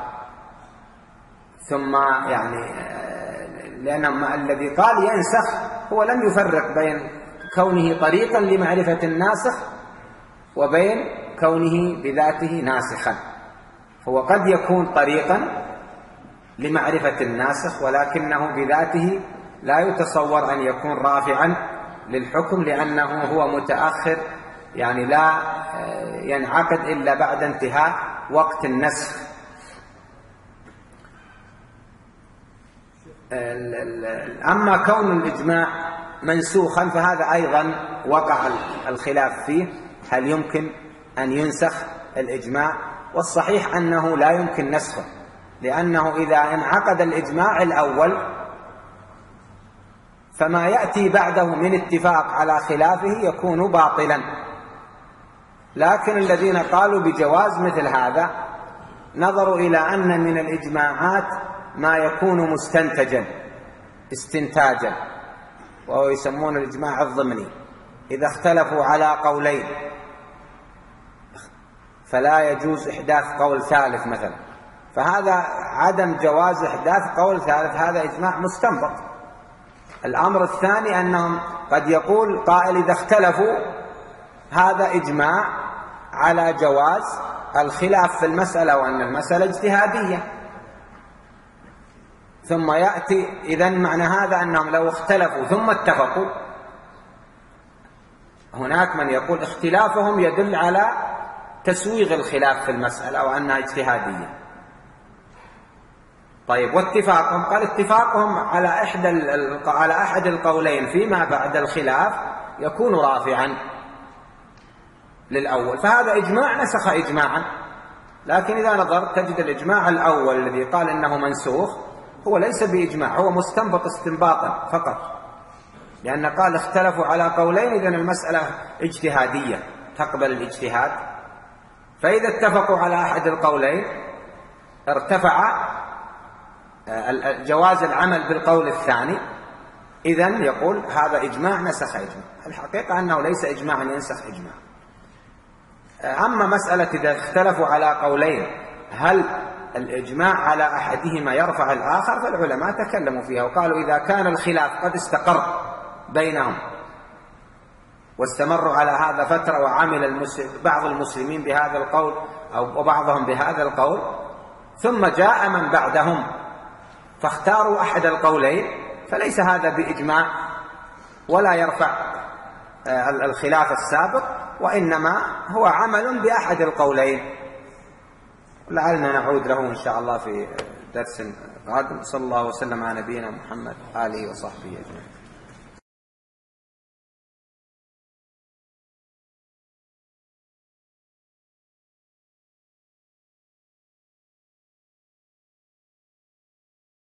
ثم يعني لأن الذي قال ينسخ هو لم يفرق بين كونه طريقا لمعرفة الناسخ وبين كونه بذاته ناسخا. هو قد يكون طريقا لمعرفة الناسخ ولكنه بذاته لا يتصور أن يكون رافعا للحكم، لأنه هو متأخر، يعني لا ينعقد إلا بعد انتهاء وقت النسخ. أما كون الإجماع منسوخا فهذا أيضا وقع الخلاف فيه، هل يمكن أن ينسخ الإجماع؟ والصحيح أنه لا يمكن نسخه، لأنه إذا انعقد الإجماع الأول فما يأتي بعده من اتفاق على خلافه يكون باطلا. لكن الذين قالوا بجواز مثل هذا نظروا إلى أن من الإجماعات ما يكون مستنتجا استنتاجا، وهو يسمون الإجماع الضمني. إذا اختلفوا على قولين فلا يجوز إحداث قول ثالث مثلا، فهذا عدم جواز إحداث قول ثالث هذا إجماع مستنبط. الأمر الثاني أنهم قد يقول قائل إذا اختلفوا هذا إجماع على جواز الخلاف في المسألة وأن المسألة اجتهادية. ثم يأتي إذن معنى هذا أنهم لو اختلفوا ثم اتفقوا، هناك من يقول اختلافهم يدل على تسويغ الخلاف في المسألة وأنها اجتهادية. طيب واتفاقهم؟ قال اتفاقهم على إحدى على أحد القولين فيما بعد الخلاف يكون رافعا للأول، فهذا إجماع نسخ إجماعا. لكن إذا نظرت تجد الإجماع الأول الذي قال إنه منسوخ هو ليس بإجماع، هو مستنبط استنباطا فقط، لأن قال اختلفوا على قولين إذن المسألة اجتهادية تقبل الاجتهاد. فإذا اتفقوا على أحد القولين ارتفع جواز العمل بالقول الثاني، إذن يقول هذا إجماع نسخ إجماع. الحقيقة أنه ليس إجماعا ينسخ إجماع. أما مسألة إذا اختلفوا على قولين هل الإجماع على أحدهما يرفع الآخر، فالعلماء تكلموا فيها وقالوا إذا كان الخلاف قد استقر بينهم واستمروا على هذا فترة وعمل المسلم بعض المسلمين بهذا القول أو بعضهم بهذا القول، ثم جاء من بعدهم فاختاروا أحد القولين، فليس هذا بإجماع ولا يرفع الخلاف السابق، وإنما هو عمل بأحد القولين. لعلنا نعود له إن شاء الله في درس قادم. صلى الله وسلم على نبينا محمد آله وصحبه أجمعين.